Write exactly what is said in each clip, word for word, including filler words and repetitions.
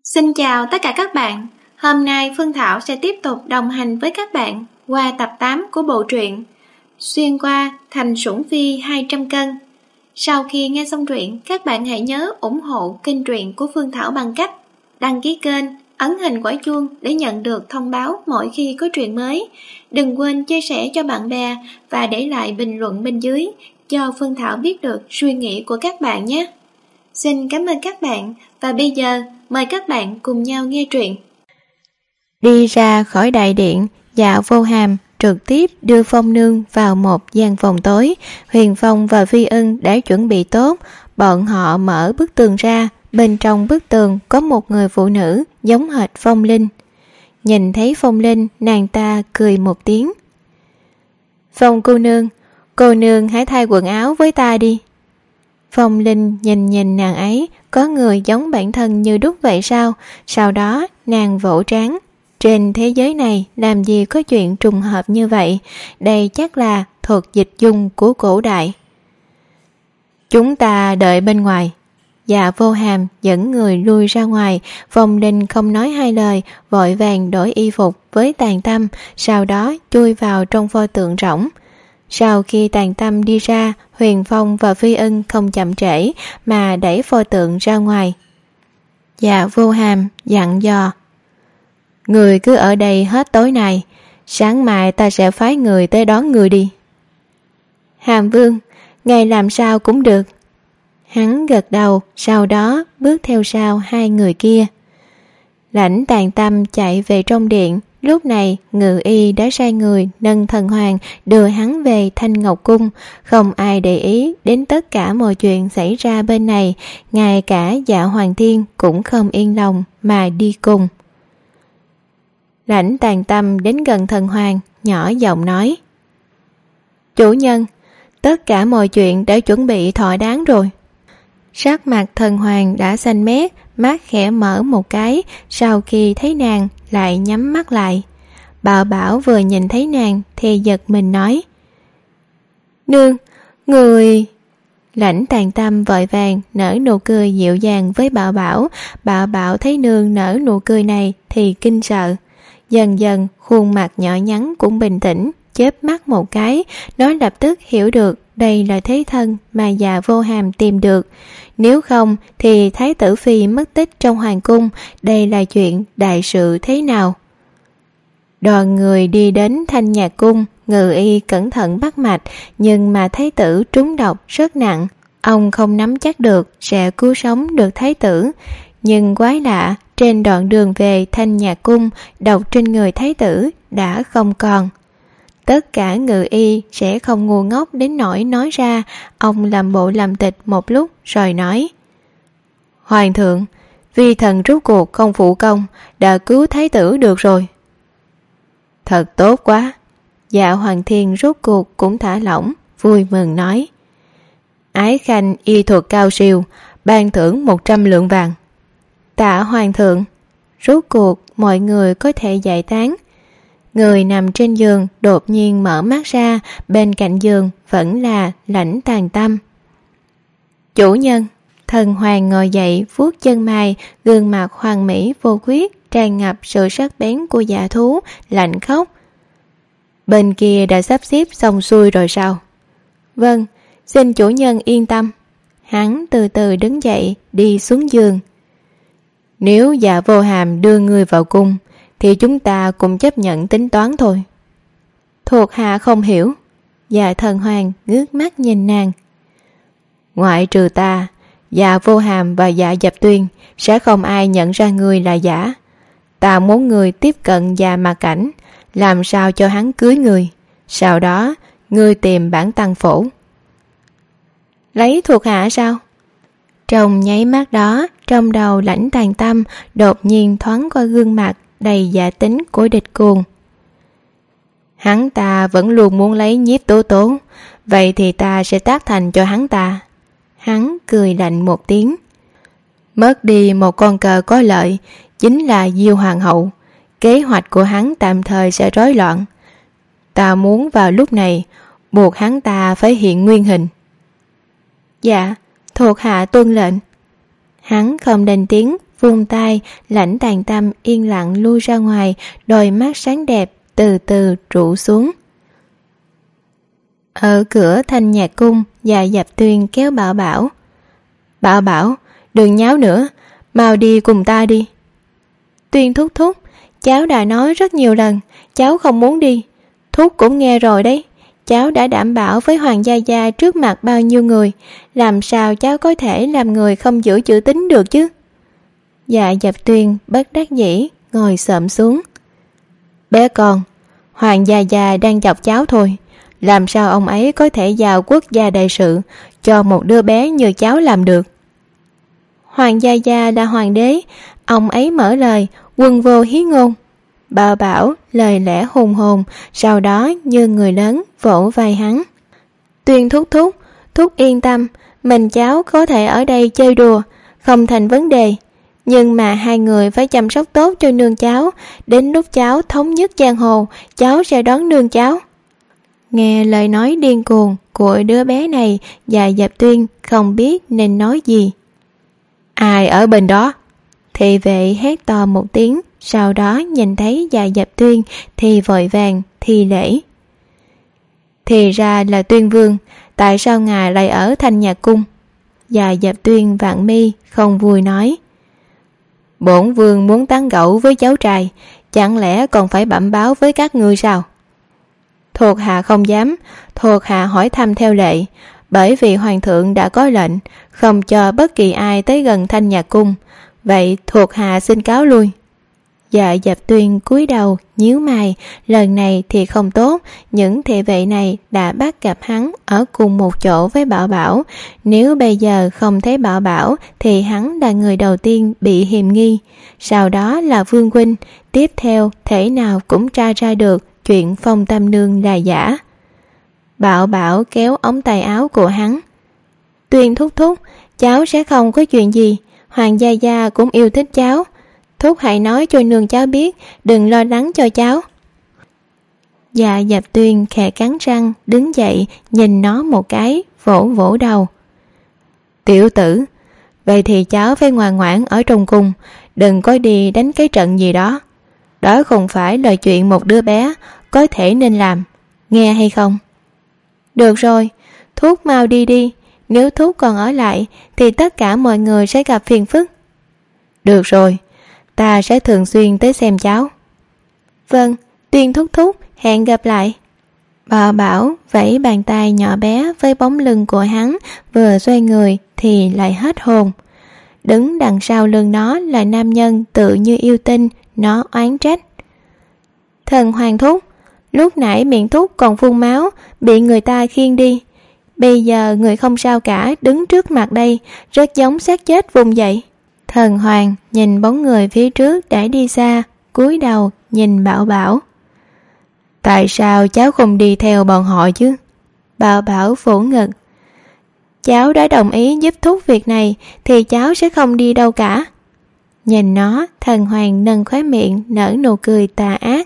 Xin chào tất cả các bạn. Hôm nay Phương Thảo sẽ tiếp tục đồng hành với các bạn qua tập tám của bộ truyện Xuyên qua thành sủng phi hai trăm cân. Sau khi nghe xong truyện, các bạn hãy nhớ ủng hộ kênh truyện của Phương Thảo bằng cách đăng ký kênh, ấn hình quả chuông để nhận được thông báo mỗi khi có truyện mới. Đừng quên chia sẻ cho bạn bè và để lại bình luận bên dưới cho Phương Thảo biết được suy nghĩ của các bạn nhé. Xin cảm ơn các bạn và bây giờ mời các bạn cùng nhau nghe truyện. Đi ra khỏi đại điện, Dạ Vô Hàm trực tiếp đưa Phong Nương vào một gian phòng tối. Huyền Phong và Phi Ưng đã chuẩn bị tốt. Bọn họ mở bức tường ra. Bên trong bức tường có một người phụ nữ giống hệt Phong Linh. Nhìn thấy Phong Linh, nàng ta cười một tiếng. Phong cô nương, cô nương hãy thay quần áo với ta đi. Phong Linh nhìn nhìn nàng ấy, có người giống bản thân như đúc vậy sao? Sau đó nàng vỗ trán. Trên thế giới này làm gì có chuyện trùng hợp như vậy? Đây chắc là thuật dịch dung của cổ đại. Chúng ta đợi bên ngoài. Dạ Vô Hàm dẫn người lui ra ngoài. Phong Linh không nói hai lời, vội vàng đổi y phục với Tàn Tâm, sau đó chui vào trong pho tượng rỗng. Sau khi Tàn Tâm đi ra, Huyền Phong và Phi Ưng không chậm trễ mà đẩy pho tượng ra ngoài. Dạ Vô Hàm dặn dò: người cứ ở đây hết tối nay, sáng mai ta sẽ phái người tới đón người đi. Hàm Vương, ngài làm sao cũng được. Hắn gật đầu, sau đó bước theo sau hai người kia. Lãnh Tàn Tâm chạy về trong điện. Lúc này Ngự Y đã sai người nâng thần hoàng đưa hắn về Thanh Ngọc Cung. Không ai để ý đến tất cả mọi chuyện xảy ra bên này, ngay cả Dạ Hoàng Thiên cũng không yên lòng mà đi cùng. Lãnh Tàn Tâm đến gần thần hoàng, nhỏ giọng nói: chủ nhân, tất cả mọi chuyện đã chuẩn bị thỏa đáng rồi. Sắc mặt thần hoàng đã xanh mét, mắt khẽ mở một cái, sau khi thấy nàng lại nhắm mắt lại. Bảo Bảo vừa nhìn thấy nàng thì giật mình nói: nương, người... Lãnh Tàn Tâm vội vàng nở nụ cười dịu dàng với Bảo Bảo. Bảo Bảo thấy nương nở nụ cười này thì kinh sợ. Dần dần khuôn mặt nhỏ nhắn cũng bình tĩnh, chớp mắt một cái, nó lập tức hiểu được đây là thế thân mà Dạ Vô Hàm tìm được. Nếu không thì Thái tử Phi mất tích trong hoàng cung, đây là chuyện đại sự thế nào? Đoàn người đi đến Thanh Nhạc Cung. Ngự Y cẩn thận bắt mạch, nhưng mà Thái tử trúng độc rất nặng. Ông không nắm chắc được sẽ cứu sống được Thái tử. Nhưng quái lạ, trên đoạn đường về Thanh Nhạc Cung, độc trên người Thái tử đã không còn. Tất cả Ngự Y sẽ không ngu ngốc đến nỗi nói ra. Ông làm bộ làm tịch một lúc rồi nói: hoàng thượng, vi thần rốt cuộc không phụ công, đã cứu Thái tử được rồi. Thật tốt quá. Dạ Hoàng Thiên rốt cuộc cũng thả lỏng, vui mừng nói: ái khanh y thuật cao siêu, ban thưởng một trăm lượng vàng. Tạ hoàng thượng. Rốt cuộc mọi người có thể giải tán. Người nằm trên giường đột nhiên mở mắt ra, bên cạnh giường vẫn là Lãnh Tàn Tâm. Chủ nhân. Thần hoàng ngồi dậy, vuốt chân mày, gương mặt hoàn mỹ vô khuyết, tràn ngập sự sắc bén của dạ thú, lạnh khóc. Bên kia đã sắp xếp xong xuôi rồi sao? Vâng, xin chủ nhân yên tâm. Hắn từ từ đứng dậy, đi xuống giường. Nếu Dạ Vô Hàm đưa người vào cung thì chúng ta cũng chấp nhận tính toán thôi. Thuộc hạ không hiểu. Dạ thần hoàng ngước mắt nhìn nàng. Ngoại trừ ta, Dạ Vô Hàm và Dạ Dập Tuyên sẽ không ai nhận ra người là giả. Ta muốn người tiếp cận Dạ Mạc Cảnh, làm sao cho hắn cưới người. Sau đó ngươi tìm bản tăng phổ. Lấy thuộc hạ sao? Trong nháy mắt đó, trong đầu Lãnh Tàn Tâm đột nhiên thoáng qua gương mặt đầy giả tính của địch cuồng. Hắn ta vẫn luôn muốn lấy Nhiếp Tố Tố, vậy thì ta sẽ tác thành cho hắn ta. Hắn cười lạnh một tiếng. Mất đi một con cờ có lợi chính là Diêu Hoàng hậu. Kế hoạch của hắn tạm thời sẽ rối loạn. Ta muốn vào lúc này buộc hắn ta phải hiện nguyên hình. Dạ, thuộc hạ tuân lệnh. Hắn không lên tiếng, vung tay, Lãnh Tàn Tâm yên lặng lui ra ngoài, đôi mắt sáng đẹp từ từ trụ xuống. Ở cửa Thanh Nhạc Cung, Dạ Dập Tuyên kéo Bảo Bảo. Bảo Bảo, đừng nháo nữa, mau đi cùng ta đi. Tuyên thúc thúc, cháu đã nói rất nhiều lần, cháu không muốn đi. Thúc cũng nghe rồi đấy, cháu đã đảm bảo với Hoàng gia gia trước mặt bao nhiêu người, làm sao cháu có thể làm người không giữ chữ tín được chứ? Dạ Dập Tuyên bất đắc dĩ ngồi xổm xuống. Bé con, Hoàng gia gia đang chọc cháu thôi, làm sao ông ấy có thể giao quốc gia đại sự cho một đứa bé như cháu làm được? Hoàng gia gia là hoàng đế, ông ấy mở lời, quân vô hí ngôn. Bảo Bảo lời lẽ hùng hồn, sau đó như người lớn vỗ vai hắn. Tuyên thúc thúc, thúc yên tâm, mình cháu có thể ở đây chơi đùa, không thành vấn đề. Nhưng mà hai người phải chăm sóc tốt cho nương cháu, đến lúc cháu thống nhất giang hồ, cháu sẽ đón nương cháu. Nghe lời nói điên cuồng của đứa bé này, Dạ Dập Tuyên không biết nên nói gì. Ai ở bên đó? Thị vệ hét to một tiếng, sau đó nhìn thấy Dạ Dập Tuyên thì vội vàng thi lễ. Thì ra là Tuyên vương, tại sao ngài lại ở Thanh Nhạc Cung? Dạ Dập Tuyên vạn mi không vui nói. Bổn vương muốn tán gẫu với cháu trai, chẳng lẽ còn phải bẩm báo với các ngươi sao? Thuộc hạ không dám, thuộc hạ hỏi thăm theo lệ, bởi vì hoàng thượng đã có lệnh không cho bất kỳ ai tới gần Thanh Nhạc Cung, vậy thuộc hạ xin cáo lui. Dạ Dập Tuyên cúi đầu nhíu mày, lần này thì không tốt, những thị vệ này đã bắt gặp hắn ở cùng một chỗ với Bảo Bảo, nếu bây giờ không thấy Bảo Bảo thì hắn là người đầu tiên bị hiềm nghi, sau đó là Vương huynh, tiếp theo thể nào cũng tra ra được chuyện Phong Tam Nương là giả. Bảo Bảo kéo ống tay áo của hắn. Tuyên thúc thúc, cháu sẽ không có chuyện gì, Hoàng gia gia cũng yêu thích cháu, thúc hãy nói cho nương cháu biết, đừng lo lắng cho cháu. Dạ Dập Tuyên khẽ cắn răng đứng dậy, nhìn nó một cái, vỗ vỗ đầu. Tiểu tử, vậy thì cháu phải ngoan ngoãn ở trong cung, đừng có đi đánh cái trận gì đó. Đó không phải là chuyện một đứa bé có thể nên làm, nghe hay không? Được rồi, thúc mau đi đi, nếu thúc còn ở lại thì tất cả mọi người sẽ gặp phiền phức. Được rồi, ta sẽ thường xuyên tới xem cháu. Vâng, Tuyên thúc thúc, hẹn gặp lại. Bảo Bảo vẫy bàn tay nhỏ bé với bóng lưng của hắn, vừa xoay người thì lại hết hồn. Đứng đằng sau lưng nó là nam nhân tự như yêu tinh, nó oán trách. Thần Hoàng thúc, lúc nãy miệng thúc còn phun máu, bị người ta khiêng đi. Bây giờ người không sao cả đứng trước mặt đây, rất giống xác chết vùng dậy. Thần Hoàng nhìn bóng người phía trước đã đi xa, cúi đầu nhìn Bảo Bảo. Tại sao cháu không đi theo bọn họ chứ? Bảo Bảo phủ ngực. Cháu đã đồng ý giúp thúc việc này thì cháu sẽ không đi đâu cả. Nhìn nó, Thần Hoàng nâng khóe miệng nở nụ cười tà ác.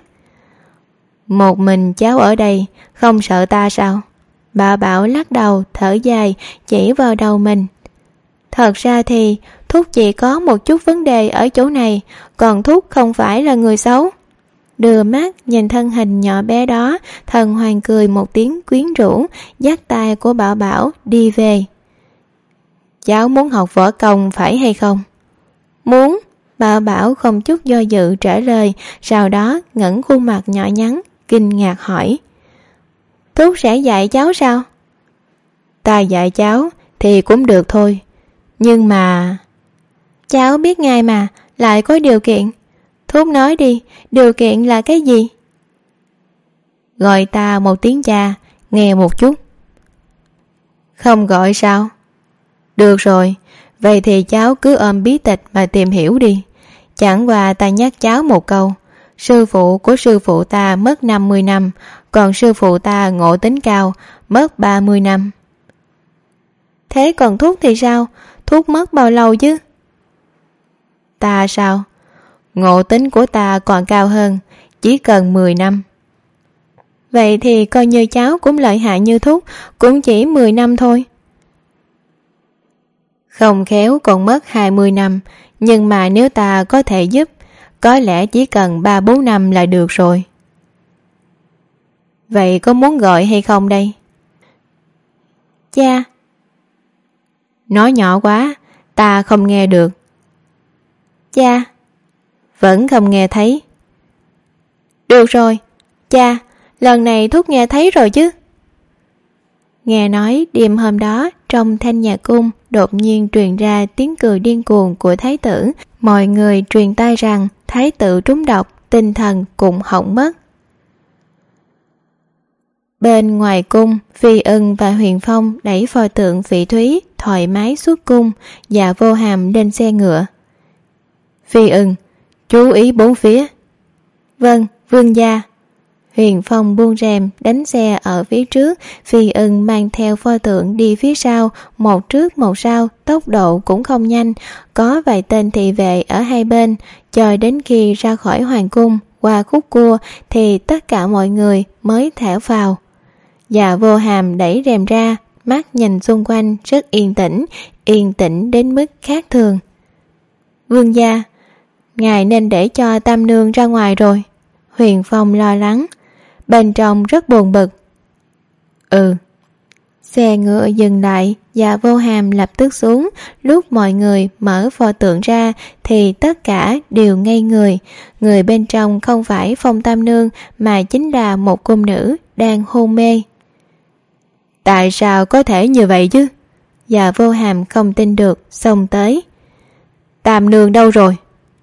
Một mình cháu ở đây, không sợ ta sao? Bảo Bảo lắc đầu thở dài, chỉ vào đầu mình. Thật ra thì thúc chỉ có một chút vấn đề ở chỗ này, còn thúc không phải là người xấu. Đưa mắt nhìn thân hình nhỏ bé đó, Thần Hoàng cười một tiếng quyến rũ, dắt tay của Bảo Bảo đi về. Cháu muốn học võ công phải hay không? Muốn. Bảo Bảo không chút do dự trả lời, sau đó ngẩng khuôn mặt nhỏ nhắn, kinh ngạc hỏi. Thúc sẽ dạy cháu sao? Ta dạy cháu thì cũng được thôi, nhưng mà... Cháu biết ngay mà, lại có điều kiện. Thúc nói đi, điều kiện là cái gì? Gọi ta một tiếng cha, nghe một chút. Không gọi sao? Được rồi, vậy thì cháu cứ ôm bí tịch mà tìm hiểu đi. Chẳng qua ta nhắc cháu một câu, sư phụ của sư phụ ta mất năm mươi năm, còn sư phụ ta ngộ tính cao, mất ba mươi năm. Thế còn thúc thì sao? Thúc mất bao lâu chứ? Ta sao? Ngộ tính của ta còn cao hơn, chỉ cần mười năm. Vậy thì coi như cháu cũng lợi hại như thúc, cũng chỉ mười năm thôi. Không khéo còn mất hai mươi năm, Nhưng mà nếu ta có thể giúp, có lẽ chỉ cần ba bốn năm là được rồi. Vậy có muốn gọi hay không đây? Cha. Nói nhỏ quá, ta không nghe được. Cha. Vẫn không nghe thấy. Được rồi, cha, lần này Thúc nghe thấy rồi chứ. Nghe nói đêm hôm đó trong thanh nhạc cung đột nhiên truyền ra tiếng cười điên cuồng của thái tử. Mọi người truyền tai rằng thái tử trúng độc, tinh thần cũng hỏng mất. Bên ngoài cung, Phi Ưng và Huyền Phong đẩy pho tượng Phỉ Thúy thoải mái xuất cung, Dạ Vô Hàm lên xe ngựa. Phi Ưng, chú ý bốn phía. Vâng, vương gia. Huyền Phong buông rèm đánh xe ở phía trước, Phi Ưng mang theo pho tượng đi phía sau, một trước một sau, tốc độ cũng không nhanh, có vài tên thị vệ ở hai bên. Cho đến khi ra khỏi hoàng cung qua khúc cua thì tất cả mọi người mới thở phào. Dạ Vô Hàm đẩy rèm ra, mắt nhìn xung quanh rất yên tĩnh, yên tĩnh đến mức khác thường. Vương gia, ngài nên để cho Tam Nương ra ngoài rồi. Huyền Phong lo lắng. Bên trong rất buồn bực. Ừ. Xe ngựa dừng lại, Dạ Vô Hàm lập tức xuống. Lúc mọi người mở pho tượng ra thì tất cả đều ngây người. Người bên trong không phải Phong Tam Nương mà chính là một cung nữ đang hôn mê. Tại sao có thể như vậy chứ? Dạ Vô Hàm không tin được, xông tới. Tam Nương đâu rồi?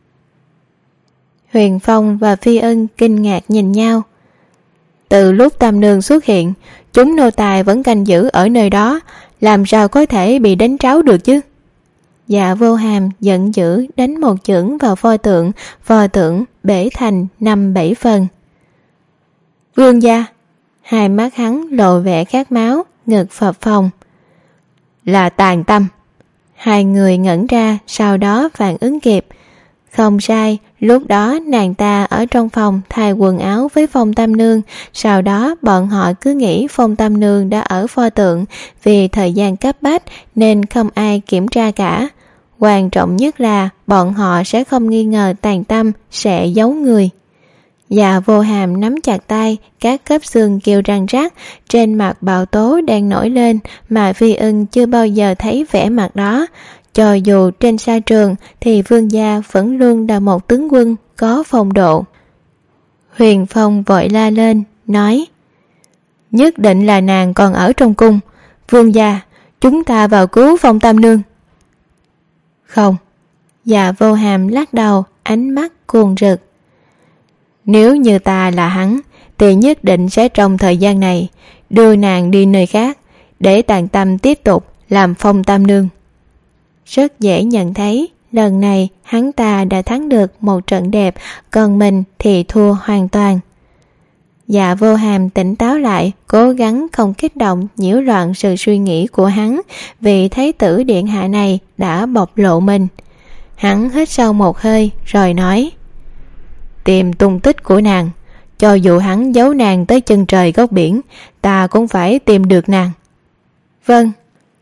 Huyền Phong và Phi Ưng kinh ngạc nhìn nhau. Từ lúc Tam Nương xuất hiện, chúng nô tài vẫn canh giữ ở nơi đó, làm sao có thể bị đánh tráo được chứ? Dạ Vô Hàm giận dữ đánh một chưởng vào pho tượng, pho tượng bể thành năm bảy phần. Vương gia, hai mắt hắn lộ vẻ khát máu, ngực phập phồng. Là Tàn Tâm. Hai người ngẩn ra, sau đó phản ứng kịp. Không sai, lúc đó nàng ta ở trong phòng thay quần áo với Phong Tam Nương, sau đó bọn họ cứ nghĩ Phong Tam Nương đã ở pho tượng, vì thời gian cấp bách nên không ai kiểm tra cả. Quan trọng nhất là bọn họ sẽ không nghi ngờ Tàn Tâm sẽ giấu người. Dạ Vô Hàm nắm chặt tay, các khớp xương kêu răng rắc, trên mặt bạo tố đang nổi lên mà Phi Ưng chưa bao giờ thấy vẻ mặt đó. Cho dù trên sa trường thì vương gia vẫn luôn là một tướng quân có phong độ. Huyền Phong vội la lên, nói: Nhất định là nàng còn ở trong cung. Vương gia, chúng ta vào cứu Phong Tam Nương. Không. Dạ Vô Hàm lắc đầu, ánh mắt cuồng rực. Nếu như ta là hắn thì nhất định sẽ trong thời gian này đưa nàng đi nơi khác, để Tàn Tâm tiếp tục làm Phong Tam Nương. Rất dễ nhận thấy lần này hắn ta đã thắng được một trận đẹp, còn mình thì thua hoàn toàn. Dạ Vô Hàm tỉnh táo lại, cố gắng không kích động nhiễu loạn sự suy nghĩ của hắn, vì thái tử điện hạ này đã bộc lộ mình. Hắn hít sâu một hơi rồi nói: Tìm tung tích của nàng, cho dù hắn giấu nàng tới chân trời góc biển, ta cũng phải tìm được nàng. Vâng.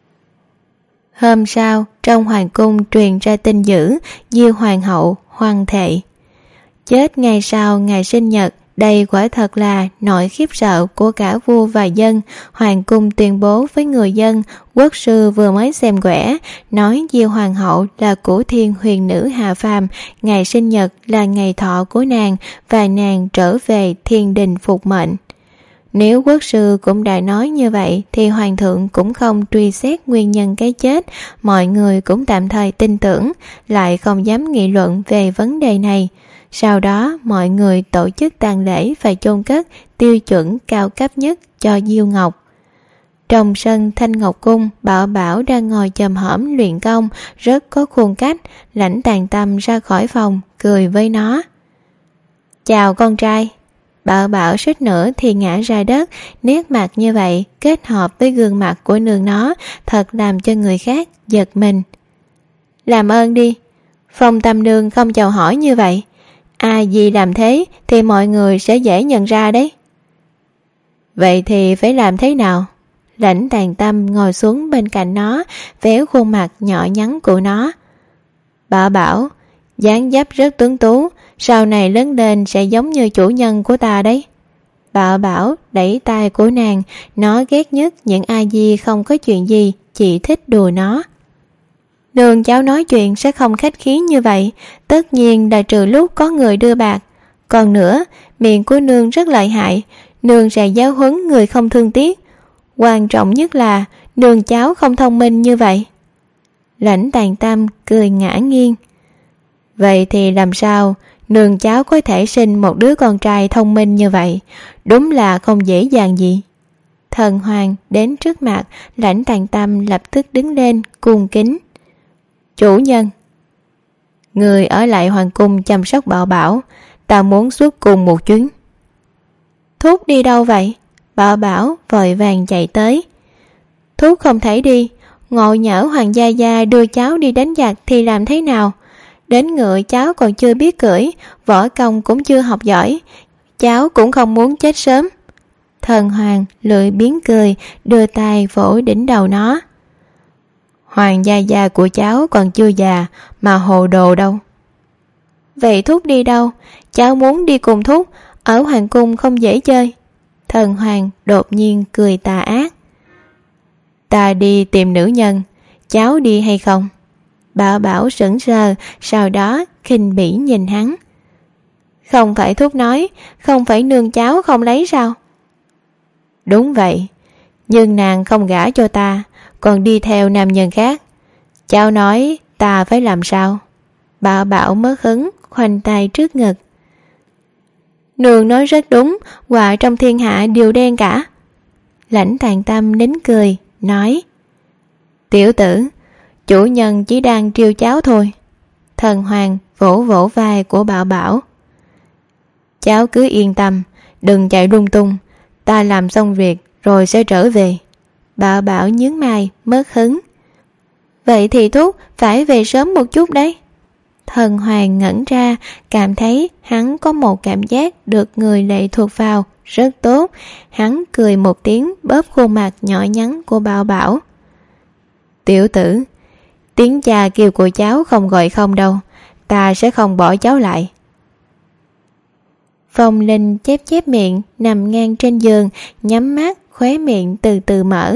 Hôm sau, trong hoàng cung truyền ra tin dữ, Diêu hoàng hậu hoang thệ. Chết ngày sau ngày sinh nhật, đây quả thật là nỗi khiếp sợ của cả vua và dân. Hoàng cung tuyên bố với người dân, quốc sư vừa mới xem quẻ, nói Diêu hoàng hậu là cửu thiên huyền nữ hạ phàm, ngày sinh nhật là ngày thọ của nàng và nàng trở về thiên đình phục mệnh. Nếu quốc sư cũng đã nói như vậy thì hoàng thượng cũng không truy xét nguyên nhân cái chết, mọi người cũng tạm thời tin tưởng, lại không dám nghị luận về vấn đề này. Sau đó mọi người tổ chức tang lễ và chôn cất tiêu chuẩn cao cấp nhất cho Diêu Ngọc. Trong sân Thanh Ngọc Cung, Bảo Bảo đang ngồi chồm hổm luyện công, rất có khuôn cách. Lãnh Tàn Tâm ra khỏi phòng, cười với nó. Chào con trai. Bảo Bảo suýt nữa thì ngã ra đất, nét mặt như vậy kết hợp với gương mặt của nương nó thật làm cho người khác giật mình. Làm ơn đi, Phong Tam Nương không chào hỏi như vậy. Ai gì làm thế thì mọi người sẽ dễ nhận ra đấy. Vậy thì phải làm thế nào? Lãnh Tàn Tâm ngồi xuống bên cạnh nó, véo khuôn mặt nhỏ nhắn của nó. Bảo Bảo, dáng dấp rất tuấn tú, sau này lớn lên sẽ giống như chủ nhân của ta đấy. Bảo Bảo đẩy tay của nàng, nó ghét nhất những ai gì không có chuyện gì, chỉ thích đùa nó. Nương cháu nói chuyện sẽ không khách khí như vậy, tất nhiên là trừ lúc có người đưa bạc. Còn nữa, miệng của nương rất lợi hại, nương sẽ giáo huấn người không thương tiếc. Quan trọng nhất là nương cháu không thông minh như vậy. Lãnh Tàn Tâm cười ngã nghiêng. Vậy thì làm sao nương cháu có thể sinh một đứa con trai thông minh như vậy? Đúng là không dễ dàng gì. Thần Hoàng đến trước mặt, Lãnh Tàn Tâm lập tức đứng lên cung kính. Chủ nhân, người ở lại hoàng cung chăm sóc Bảo Bảo, ta muốn xuất cung một chuyến. Thúc đi đâu vậy? Bảo Bảo vội vàng chạy tới. Thúc không thể đi, ngộ nhỡ Hoàng gia gia đưa cháu đi đánh giặc thì làm thế nào? Đến ngựa cháu còn chưa biết cưỡi, võ công cũng chưa học giỏi, cháu cũng không muốn chết sớm. Thần Hoàng lười biếng cười, đưa tay vỗ đỉnh đầu nó. Hoàng gia gia của cháu còn chưa già mà hồ đồ đâu. Vậy thúc đi đâu? Cháu muốn đi cùng thúc, ở hoàng cung không dễ chơi. Thần Hoàng đột nhiên cười tà ác. Ta đi tìm nữ nhân, cháu đi hay không? Bảo Bảo sững sờ, sau đó khinh bỉ nhìn hắn. Không phải thúc nói, không phải nương cháu không lấy sao? Đúng vậy, nhưng nàng không gả cho ta, còn đi theo nam nhân khác. Cháu nói ta phải làm sao? Bảo Bảo mất hứng, khoanh tay trước ngực. Nương nói rất đúng, quả trong thiên hạ đều đen cả. Lãnh Tàn Tâm nín cười, nói. Tiểu tử, chủ nhân chỉ đang trêu cháu thôi. Thần Hoàng vỗ vỗ vai của Bảo Bảo. Cháu cứ yên tâm, đừng chạy lung tung, ta làm xong việc rồi sẽ trở về. Bảo Bảo nhướng mày mất hứng. Vậy thì thúc phải về sớm một chút đấy. Thần Hoàng ngẩn ra, cảm thấy hắn có một cảm giác được người lệ thuộc vào rất tốt. Hắn cười một tiếng, bóp khuôn mặt nhỏ nhắn của Bảo Bảo. Tiểu tử, tiếng cha kêu của cháu không gọi không đâu, ta sẽ không bỏ cháu lại. Phong Linh chép chép miệng, nằm ngang trên giường, nhắm mắt, khóe miệng từ từ mở.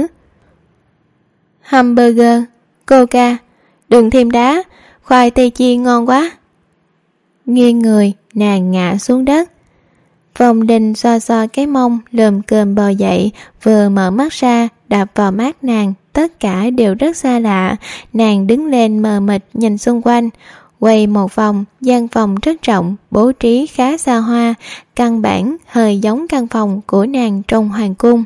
Hamburger, coca, đừng thêm đá, khoai tây chiên ngon quá. Nghiêng người, nàng ngã xuống đất. Phong Linh xoa xoa cái mông, lồm cồm bò dậy, vừa mở mắt ra, đạp vào mắt nàng, tất cả đều rất xa lạ. Nàng đứng lên mờ mịt nhìn xung quanh, quay một vòng, gian phòng rất rộng, bố trí khá xa hoa, căn bản hơi giống căn phòng của nàng trong hoàng cung.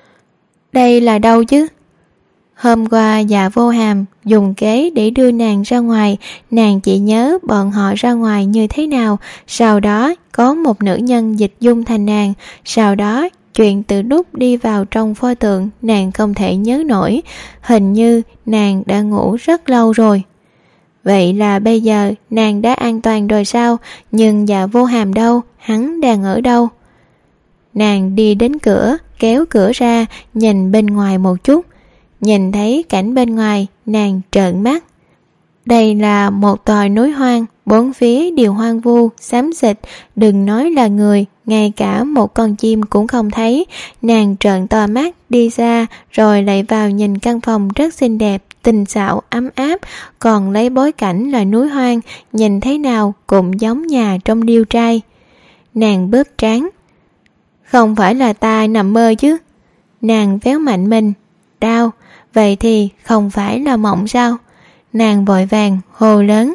Đây là đâu chứ? Hôm qua Dạ Vô Hàm dùng kế để đưa nàng ra ngoài, nàng chỉ nhớ bọn họ ra ngoài như thế nào, sau đó có một nữ nhân dịch dung thành nàng, sau đó chuyện từ lúc đi vào trong pho tượng nàng không thể nhớ nổi, hình như nàng đã ngủ rất lâu rồi. Vậy là bây giờ nàng đã an toàn rồi sao? Nhưng Dạ Vô Hàm đâu? Hắn đang ở đâu? Nàng đi đến cửa, kéo cửa ra, nhìn bên ngoài một chút. Nhìn thấy cảnh bên ngoài, nàng trợn mắt. Đây là một tòa núi hoang, bốn phía đều hoang vu, xám xịt, đừng nói là người, ngay cả một con chim cũng không thấy. Nàng trợn to mắt đi ra, rồi lại vào nhìn căn phòng rất xinh đẹp, tinh xảo, ấm áp, còn lấy bối cảnh là núi hoang, nhìn thế nào cũng giống nhà trong điêu trai. Nàng bóp trán. Không phải là ta nằm mơ chứ? Nàng véo mạnh mình. Đau, vậy thì không phải là mộng sao? Nàng vội vàng hô lớn.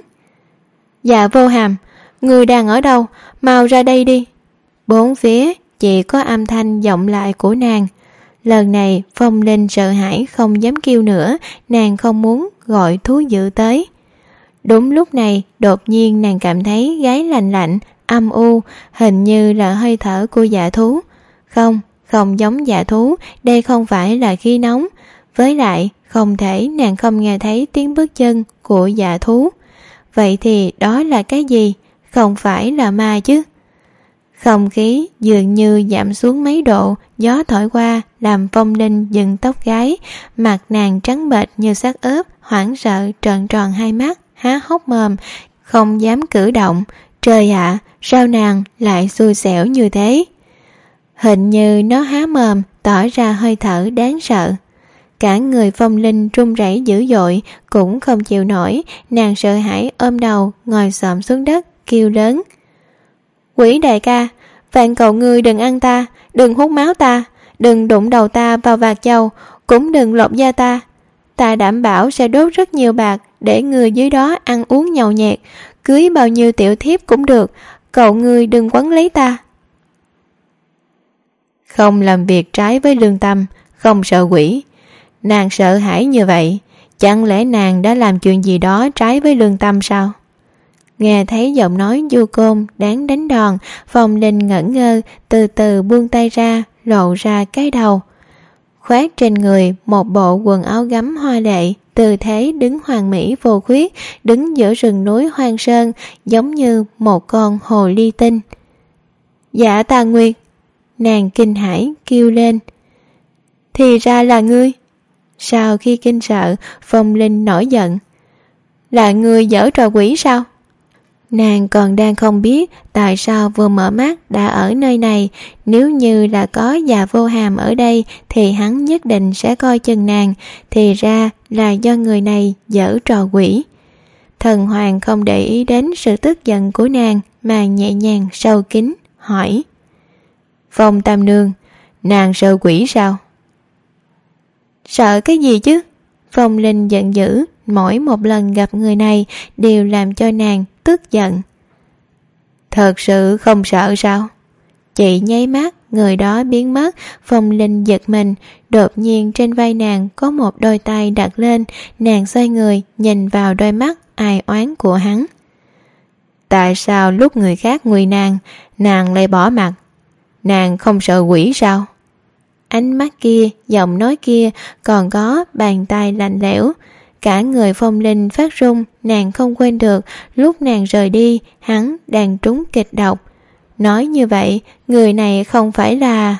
Dạ Vô Hàm, người đang ở đâu? Mau ra đây đi. Bốn phía chỉ có âm thanh vọng lại của nàng. Lần này Phong Linh sợ hãi không dám kêu nữa, nàng không muốn gọi thú dữ tới. Đúng lúc này đột nhiên nàng cảm thấy gáy lạnh lạnh, âm u, hình như là hơi thở của dạ thú. Không, không giống dạ thú, đây không phải là khí nóng. Với lại không thể nàng không nghe thấy tiếng bước chân của dạ thú. Vậy thì đó là cái gì? Không phải là ma chứ? Không khí dường như giảm xuống mấy độ, gió thổi qua làm Phong Linh dựng tóc gáy, mặt nàng trắng bệch như xác ướp, hoảng sợ trợn tròn hai mắt, há hốc mồm, không dám cử động. Trời ạ, sao nàng lại xui xẻo như thế? Hình như nó há mồm tỏ ra hơi thở đáng sợ. Cả người Phong Linh run rẩy dữ dội, cũng không chịu nổi. Nàng sợ hãi ôm đầu ngồi xổm xuống đất kêu lớn: Quỷ đại ca, vạn cầu ngươi đừng ăn ta, đừng hút máu ta, đừng đụng đầu ta vào vạc châu, cũng đừng lột da ta. Ta đảm bảo sẽ đốt rất nhiều bạc để người dưới đó ăn uống nhậu nhẹt, cưới bao nhiêu tiểu thiếp cũng được, cậu ngươi đừng quấn lấy ta. Không làm việc trái với lương tâm, không sợ quỷ. Nàng sợ hãi như vậy, chẳng lẽ nàng đã làm chuyện gì đó trái với lương tâm sao? Nghe thấy giọng nói du côn đáng đánh đòn, Phong Linh ngẩn ngơ, từ từ buông tay ra, lộ ra cái đầu. Khoác trên người một bộ quần áo gấm hoa lệ, tư thế đứng hoàn mỹ vô khuyết, đứng giữa rừng núi hoang sơn, giống như một con hồ ly tinh. Dạ Tà Nguyệt! Nàng kinh hãi kêu lên. Thì ra là ngươi! Sau khi kinh sợ, Phong Linh nổi giận. Là ngươi giở trò quỷ sao? Nàng còn đang không biết tại sao vừa mở mắt đã ở nơi này. Nếu như là có Dạ Vô Hàm ở đây thì hắn nhất định sẽ coi chừng nàng. Thì ra là do người này giở trò quỷ. Thần Hoàng không để ý đến sự tức giận của nàng, mà nhẹ nhàng sâu kín hỏi: Phong Tam Nương, nàng sợ quỷ sao? Sợ cái gì chứ? Phong Linh giận dữ, mỗi một lần gặp người này đều làm cho nàng tức giận. Thật sự không sợ sao? Chị nháy mắt, người đó biến mất. Phong Linh giật mình, đột nhiên trên vai nàng có một đôi tay đặt lên. Nàng xoay người nhìn vào đôi mắt ai oán của hắn. Tại sao lúc người khác nguy nàng, nàng lại bỏ mặt? Nàng không sợ quỷ sao? Ánh mắt kia, giọng nói kia, còn có bàn tay lạnh lẽo. Cả người Phong Linh phát run. Nàng không quên được lúc nàng rời đi, hắn đang trúng kịch độc. Nói như vậy, người này không phải là...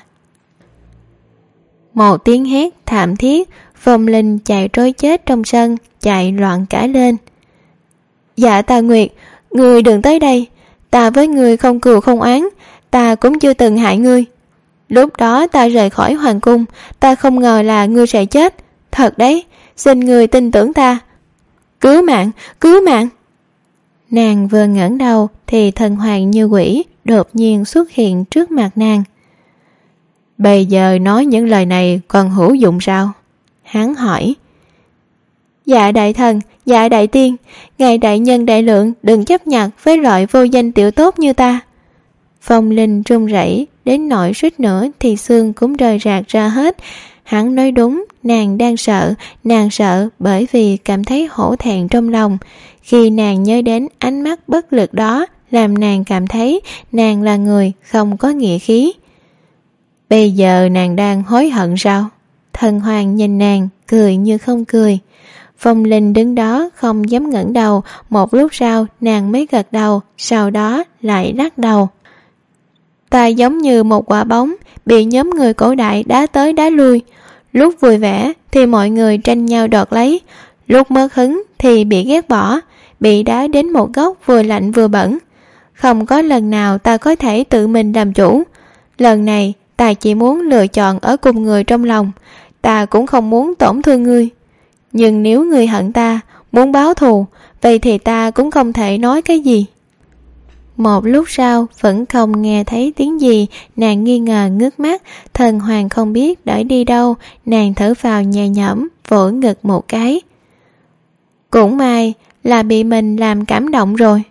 Một tiếng hét thảm thiết, Phong Linh chạy trối chết trong sân, chạy loạn cả lên. Dạ Tà Nguyệt, ngươi đừng tới đây. Ta với ngươi không cừu không oán, ta cũng chưa từng hại ngươi. Lúc đó ta rời khỏi hoàng cung, ta không ngờ là ngươi sẽ chết. Thật đấy, xin ngươi tin tưởng ta. Cứu mạng, cứu mạng! Nàng vừa ngẩng đầu thì thần hoàng như quỷ đột nhiên xuất hiện trước mặt nàng. Bây giờ nói những lời này còn hữu dụng sao? Hắn hỏi. Dạ đại thần, dạ đại tiên, ngài đại nhân đại lượng đừng chấp nhặt với loại vô danh tiểu tốt như ta. Phong Linh run rẩy đến nỗi suýt nữa thì xương cũng rời rạc ra hết. Hắn nói đúng, nàng đang sợ. Nàng sợ bởi vì cảm thấy hổ thẹn trong lòng. Khi nàng nhớ đến ánh mắt bất lực đó, làm nàng cảm thấy nàng là người không có nghĩa khí. Bây giờ nàng đang hối hận sao? Thần Hoàng nhìn nàng, cười như không cười. Phong Linh đứng đó không dám ngẩng đầu. Một lúc sau nàng mới gật đầu, sau đó lại lắc đầu. Ta giống như một quả bóng bị nhóm người cổ đại đá tới đá lui. Lúc vui vẻ thì mọi người tranh nhau đoạt lấy, lúc mất hứng thì bị ghét bỏ, bị đá đến một góc vừa lạnh vừa bẩn. Không có lần nào ta có thể tự mình làm chủ. Lần này ta chỉ muốn lựa chọn ở cùng người trong lòng. Ta cũng không muốn tổn thương ngươi. Nhưng nếu ngươi hận ta, muốn báo thù, vậy thì ta cũng không thể nói cái gì. Một lúc sau vẫn không nghe thấy tiếng gì. Nàng nghi ngờ ngước mắt. Thần Hoàng không biết đợi đi đâu. Nàng thở vào nhẹ nhõm, vỗ ngực một cái. Cũng may là bị mình làm cảm động rồi.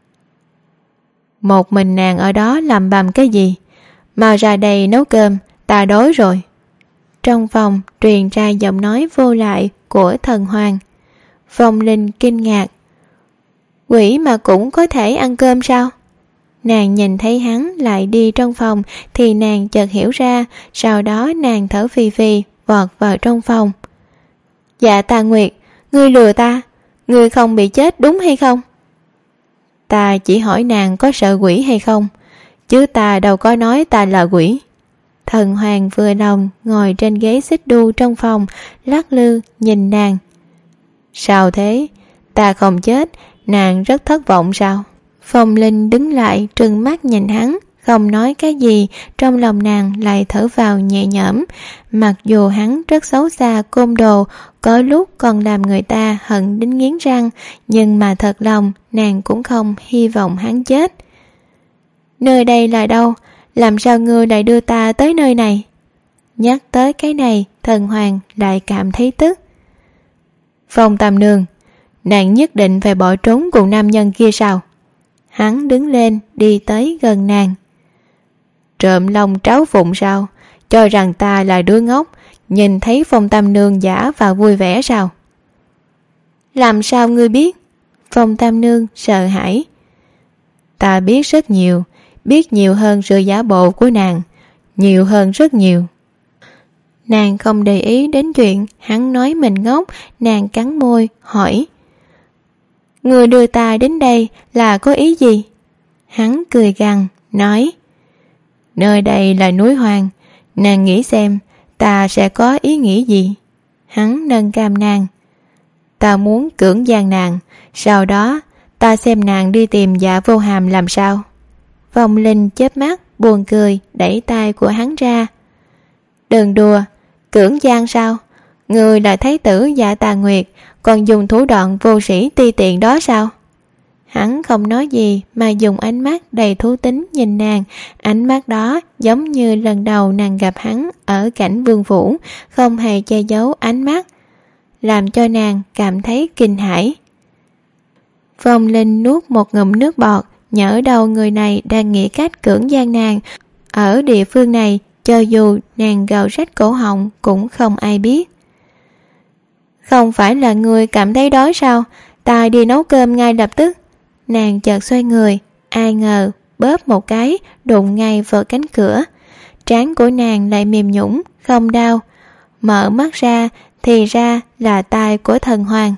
Một mình nàng ở đó làm bầm cái gì? Mau ra đây nấu cơm, ta đói rồi. Trong phòng truyền ra giọng nói vô lại của Thần Hoàng. Phong Linh kinh ngạc. Quỷ mà cũng có thể ăn cơm sao? Nàng nhìn thấy hắn lại đi trong phòng thì nàng chợt hiểu ra. Sau đó nàng thở phì phì vọt vào trong phòng. Dạ Tà Nguyệt, ngươi lừa ta, ngươi không bị chết đúng hay không? Ta chỉ hỏi nàng có sợ quỷ hay không, chứ ta đâu có nói ta là quỷ. Thần Hoàng vừa lòng ngồi trên ghế xích đu trong phòng, lắc lư nhìn nàng. Sao thế? Ta không chết, nàng rất thất vọng sao? Phong Linh đứng lại trừng mắt nhìn hắn, không nói cái gì, trong lòng nàng lại thở vào nhẹ nhõm. Mặc dù hắn rất xấu xa côn đồ, có lúc còn làm người ta hận đến nghiến răng, nhưng mà thật lòng nàng cũng không hy vọng hắn chết. Nơi đây là đâu? Làm sao ngươi lại đưa ta tới nơi này? Nhắc tới cái này, Thần Hoàng lại cảm thấy tức. Phong Tam Nương, nàng nhất định phải bỏ trốn cùng nam nhân kia sao? Hắn đứng lên đi tới gần nàng. Trộm lòng tráo phụng sao? Cho rằng ta là đứa ngốc, nhìn thấy Phong Tam Nương giả và vui vẻ sao? Làm sao ngươi biết? Phong Tam Nương sợ hãi. Ta biết rất nhiều, biết nhiều hơn sự giả bộ của nàng, nhiều hơn rất nhiều. Nàng không để ý đến chuyện hắn nói mình ngốc, nàng cắn môi hỏi: Ngươi đưa ta đến đây là có ý gì? Hắn cười gằn nói: Nơi đây là núi hoang, nàng nghĩ xem ta sẽ có ý nghĩ gì? Hắn nâng cằm nàng. Ta muốn cưỡng gian nàng, sau đó ta xem nàng đi tìm Dạ Vô Hàm làm sao. Phong Linh chớp mắt buồn cười đẩy tay của hắn ra. Đừng đùa, cưỡng gian sao? Người là thái tử Dạ Tà Nguyệt, còn dùng thủ đoạn vô sĩ ti tiện đó sao? Hắn không nói gì mà dùng ánh mắt đầy thú tính nhìn nàng. Ánh mắt đó giống như lần đầu nàng gặp hắn ở cảnh vương phủ, không hề che giấu ánh mắt, làm cho nàng cảm thấy kinh hãi. Phong Linh nuốt một ngụm nước bọt, nhỡ đâu người này đang nghĩ cách cưỡng gian nàng. Ở địa phương này, cho dù nàng gào rách cổ họng cũng không ai biết. Không phải là người cảm thấy đói sao? Ta đi nấu cơm ngay lập tức. Nàng chợt xoay người, ai ngờ bóp một cái đụng ngay vào cánh cửa. Trán của nàng lại mềm nhũn, không đau. Mở mắt ra thì ra là tay của Thần Hoàng.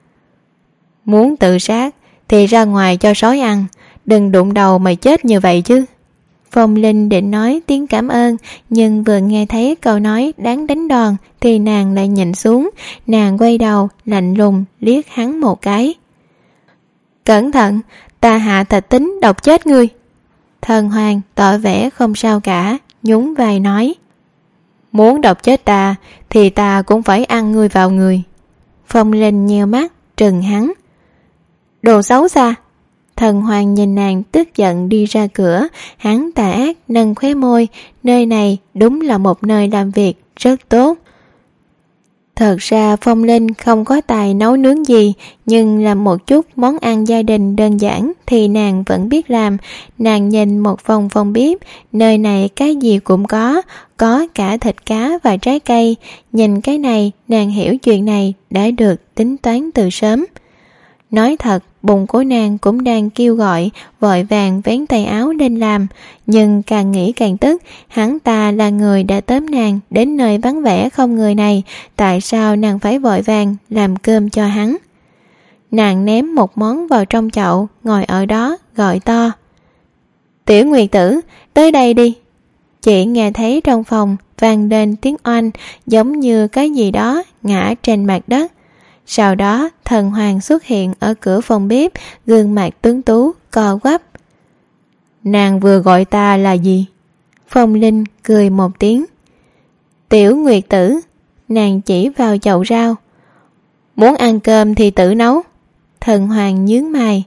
Muốn tự sát thì ra ngoài cho sói ăn, đừng đụng đầu mày chết như vậy chứ. Phong Linh định nói tiếng cảm ơn, nhưng vừa nghe thấy câu nói đáng đánh đòn thì nàng lại nhịn xuống. Nàng quay đầu lạnh lùng liếc hắn một cái. Cẩn thận, ta hạ thạch tính độc chết ngươi. Thần Hoàng tỏ vẻ không sao cả, nhún vai nói: Muốn độc chết ta thì ta cũng phải ăn ngươi vào người. Phong Linh nheo mắt trừng hắn. Đồ xấu xa. Thần Hoàng nhìn nàng tức giận đi ra cửa. Hắn tà ác nâng khóe môi. Nơi này đúng là một nơi làm việc rất tốt. Thật ra Phong Linh không có tài nấu nướng gì, nhưng làm một chút món ăn gia đình đơn giản thì nàng vẫn biết làm. Nàng nhìn một vòng phòng bếp, nơi này cái gì cũng có, có cả thịt cá và trái cây. Nhìn cái này, nàng hiểu chuyện này đã được tính toán từ sớm. Nói thật, bụng của nàng cũng đang kêu gọi, vội vàng vén tay áo lên làm. Nhưng càng nghĩ càng tức, hắn ta là người đã tóm nàng đến nơi vắng vẻ không người này, tại sao nàng phải vội vàng làm cơm cho hắn? Nàng ném một món vào trong chậu, ngồi ở đó gọi to: Tiểu Nguyệt tử, tới đây đi. Chị nghe thấy trong phòng vang lên tiếng oanh, giống như cái gì đó ngã trên mặt đất. Sau đó Thần Hoàng xuất hiện ở cửa phòng bếp, gương mặt tuấn tú co quắp. Nàng vừa gọi ta là gì? Phong Linh cười một tiếng. Tiểu Nguyệt tử. Nàng chỉ vào chậu rau. Muốn ăn cơm thì tự nấu. Thần Hoàng nhướng mày.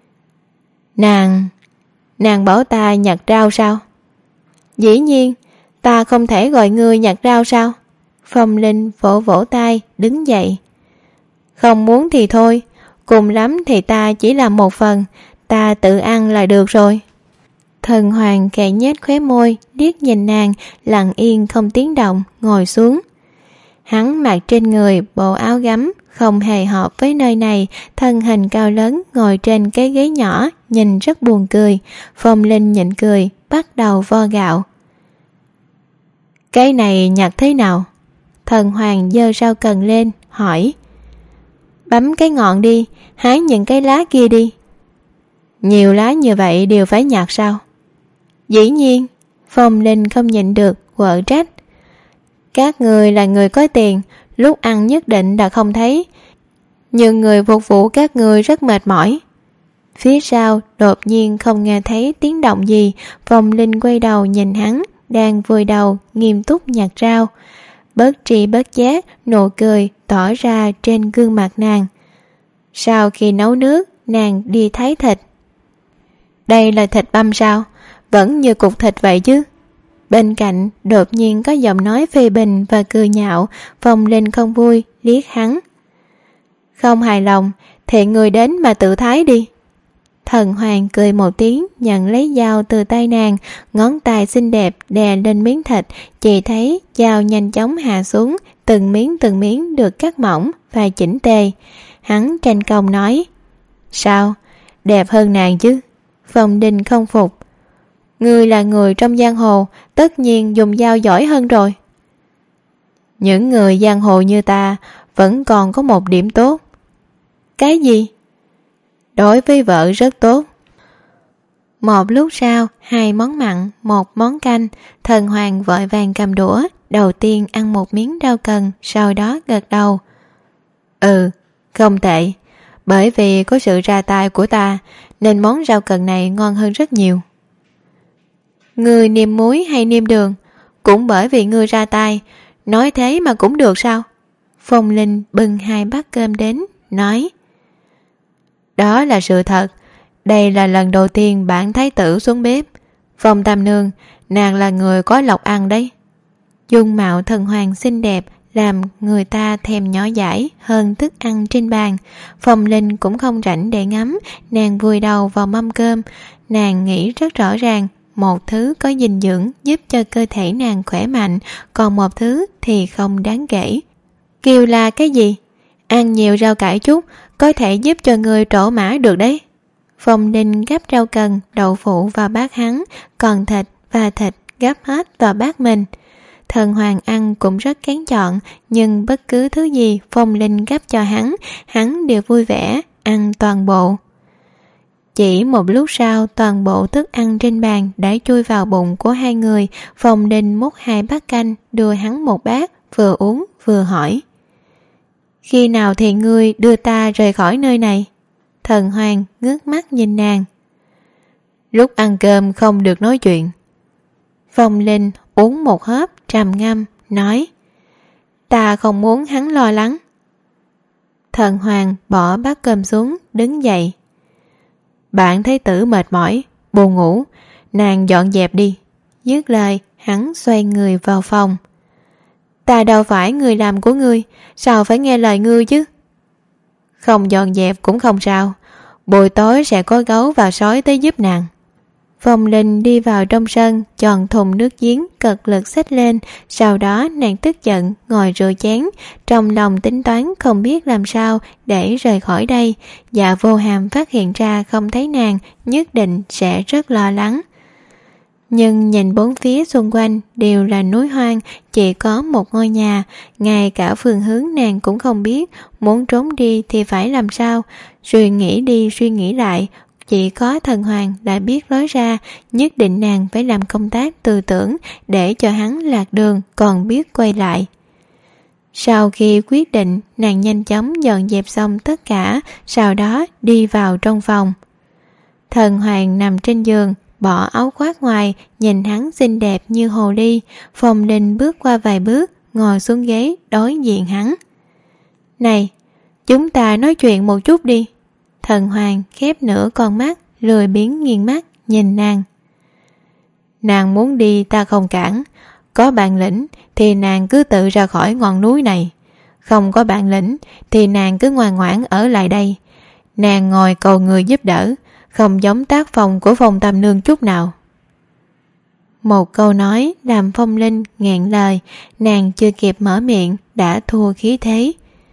Nàng Nàng bảo ta nhặt rau sao? Dĩ nhiên, ta không thể gọi ngươi nhặt rau sao? Phong Linh vỗ vỗ tay đứng dậy. Không muốn thì thôi, cùng lắm thì ta chỉ làm một phần, ta tự ăn là được rồi. Thần Hoàng khẽ nhếch khóe môi, liếc nhìn nàng, lặng yên không tiếng động, ngồi xuống. Hắn mặc trên người bộ áo gấm, không hề hợp với nơi này, thân hình cao lớn ngồi trên cái ghế nhỏ, nhìn rất buồn cười. Phong Linh nhịn cười, bắt đầu vo gạo. Cái này nhặt thế nào? Thần Hoàng giơ rau cần lên, hỏi. Bấm cái ngọn đi, hái những cái lá kia đi. Nhiều lá như vậy đều phải nhặt sao? Dĩ nhiên. Phong Linh không nhịn được, quở trách. Các người là người có tiền, lúc ăn nhất định đã không thấy. nhưng người phục vụ các người rất mệt mỏi. Phía sau đột nhiên không nghe thấy tiếng động gì. Phong Linh quay đầu nhìn hắn đang vùi đầu nghiêm túc nhặt rau. Bất tri bất giác nụ cười tỏ ra trên gương mặt nàng. Sau khi nấu nước, nàng đi thái thịt. Đây là thịt băm sao? Vẫn như cục thịt vậy chứ? Bên cạnh đột nhiên có giọng nói phê bình và cười nhạo. Phong Linh không vui liếc hắn. Không hài lòng thì người đến mà tự thái đi. Thần Hoàng cười một tiếng, nhận lấy dao từ tay nàng, ngón tay xinh đẹp đè lên miếng thịt, chỉ thấy dao nhanh chóng hạ xuống, từng miếng từng miếng được cắt mỏng và chỉnh tề. Hắn tranh công nói, sao, đẹp hơn nàng chứ? Phong Linh không phục. Ngươi là người trong giang hồ, tất nhiên dùng dao giỏi hơn rồi. Những người giang hồ như ta vẫn còn có một điểm tốt. Cái gì? Đối với vợ rất tốt. Một lúc sau, hai món mặn, một món canh. Thần Hoàng vội vàng cầm đũa, đầu tiên ăn một miếng rau cần, sau đó gật đầu. Ừ, không tệ. Bởi vì có sự ra tay của ta, nên món rau cần này ngon hơn rất nhiều. Ngươi nêm muối hay nêm đường? Cũng bởi vì ngươi ra tay. Nói thế mà cũng được sao? Phong Linh bưng hai bát cơm đến, nói. Đó là sự thật. Đây là lần đầu tiên bản thái tử xuống bếp. Phong Tam Nương, nàng là người có lộc ăn đấy. Dung mạo Thần Hoàng xinh đẹp làm người ta thèm nhỏ dãi hơn thức ăn trên bàn. Phong Linh cũng không rảnh để ngắm, nàng vùi đầu vào mâm cơm. Nàng nghĩ rất rõ ràng, một thứ có dinh dưỡng giúp cho cơ thể nàng khỏe mạnh, còn một thứ thì không đáng kể. Kêu là cái gì? Ăn nhiều rau cải chút có thể giúp cho người trổ mã được đấy. Phong Linh gắp rau cần, đậu phụ vào bát hắn, còn thịt và thịt gắp hết vào bát mình. Thần Hoàng ăn cũng rất kén chọn, nhưng bất cứ thứ gì Phong Linh gắp cho hắn, hắn đều vui vẻ ăn toàn bộ. Chỉ một lúc sau, toàn bộ thức ăn trên bàn đã chui vào bụng của hai người. Phong Linh múc hai bát canh, đưa hắn một bát, vừa uống vừa hỏi. Khi nào thì ngươi đưa ta rời khỏi nơi này? Thần Hoàng ngước mắt nhìn nàng. Lúc ăn cơm không được nói chuyện. Phong Linh uống một hớp trầm ngâm, nói. Ta không muốn hắn lo lắng. Thần Hoàng bỏ bát cơm xuống, đứng dậy. Bạn thái tử mệt mỏi, buồn ngủ, nàng dọn dẹp đi. Dứt lời, hắn xoay người vào phòng. Ta đâu phải người làm của ngươi, sao phải nghe lời ngươi chứ? Không dọn dẹp cũng không sao, buổi tối sẽ có gấu và sói tới giúp nàng. Phong Linh đi vào trong sân, chọn thùng nước giếng cật lực xách lên, sau đó nàng tức giận ngồi rửa chén, trong lòng tính toán không biết làm sao để rời khỏi đây. Dạ Vô Hàm phát hiện ra không thấy nàng, nhất định sẽ rất lo lắng. Nhưng nhìn bốn phía xung quanh đều là núi hoang, chỉ có một ngôi nhà, ngay cả phương hướng nàng cũng không biết, muốn trốn đi thì phải làm sao. Suy nghĩ đi suy nghĩ lại, chỉ có Thần Hoàng đã biết lối ra, nhất định nàng phải làm công tác tư tưởng để cho hắn lạc đường còn biết quay lại. Sau khi quyết định, nàng nhanh chóng dọn dẹp xong tất cả, sau đó đi vào trong phòng. Thần Hoàng nằm trên giường, bỏ áo khoác ngoài, nhìn hắn xinh đẹp như hồ ly. Phong Linh bước qua vài bước, ngồi xuống ghế đối diện hắn. Này, chúng ta nói chuyện một chút đi. Thần Hoàng khép nửa con mắt, lười biếng nghiêng mắt nhìn nàng. Nàng muốn đi ta không cản, có bản lĩnh thì nàng cứ tự ra khỏi ngọn núi này, không có bản lĩnh thì nàng cứ ngoan ngoãn ở lại đây. Nàng ngồi cầu người giúp đỡ, không giống tác phong của Phong Tam Nương chút nào. Một câu nói làm Phong Linh nghẹn lời, nàng chưa kịp mở miệng đã thua khí thế.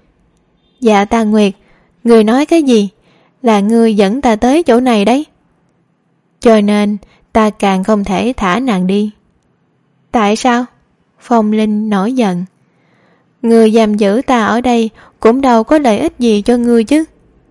Dạ ta Nguyệt, người nói cái gì? Là ngươi dẫn ta tới chỗ này đấy. Cho nên ta càng không thể thả nàng đi. Tại sao? Phong Linh nổi giận. Ngươi giam giữ ta ở đây cũng đâu có lợi ích gì cho ngươi chứ.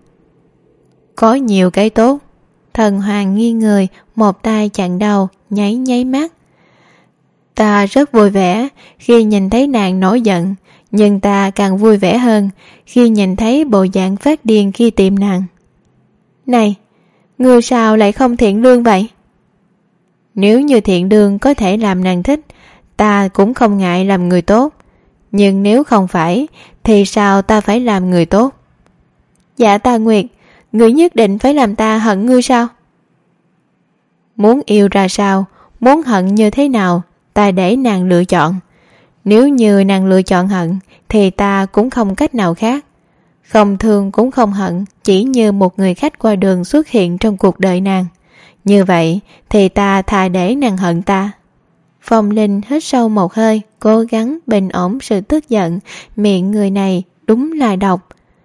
Có nhiều cái tốt. Thần Hoàng nghiêng người, một tay chặn đầu, nháy nháy mắt. Ta rất vui vẻ khi nhìn thấy nàng nổi giận, Nhưng ta càng vui vẻ hơn khi nhìn thấy bộ dạng phát điên khi tìm nàng. Này, ngươi sao lại không thiện lương vậy? Nếu như thiện lương có thể làm nàng thích, ta cũng không ngại làm người tốt. Nhưng nếu không phải, thì sao ta phải làm người tốt? Dạ ta Nguyệt, ngươi nhất định phải làm ta hận ngươi sao? Muốn yêu ra sao, muốn hận như thế nào, ta để nàng lựa chọn. Nếu như nàng lựa chọn hận, thì ta cũng không cách nào khác. Không thương cũng không hận, chỉ như một người khách qua đường xuất hiện trong cuộc đời nàng. Như vậy thì ta thà để nàng hận ta. Phong Linh hít sâu một hơi, cố gắng bình ổn sự tức giận. Miệng người này đúng là độc.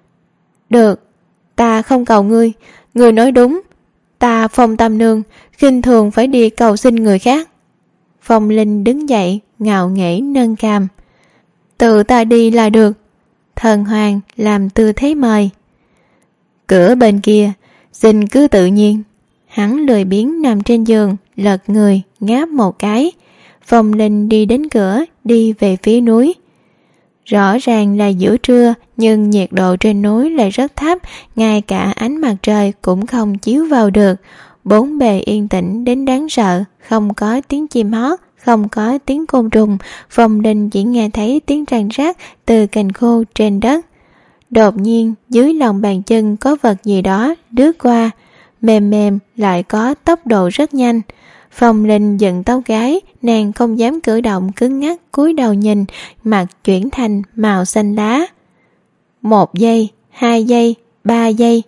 Được, ta không cầu ngươi. Ngươi nói đúng. Ta Phong Tam Nương khinh thường phải đi cầu xin người khác. Phong Linh đứng dậy, ngạo nghễ nâng cằm. Tự ta đi là được. Thần Hoàng làm tư thế mời. Cửa bên kia, xin cứ tự nhiên. Hắn lười biếng nằm trên giường, lật người, ngáp một cái. Phong Linh đi đến cửa, đi về phía núi. Rõ ràng là giữa trưa, nhưng nhiệt độ trên núi lại rất thấp, ngay cả ánh mặt trời cũng không chiếu vào được. Bốn bề yên tĩnh đến đáng sợ, không có tiếng chim hót, không có tiếng côn trùng. Phong Linh chỉ nghe thấy tiếng răng rắc từ cành khô trên đất. Đột nhiên dưới lòng bàn chân có vật gì đó lướt qua, mềm mềm lại có tốc độ rất nhanh. Phong Linh giận tóc gái, nàng không dám cử động, cứng ngắc cúi đầu nhìn, mặt chuyển thành màu xanh lá. Một giây, hai giây, ba giây.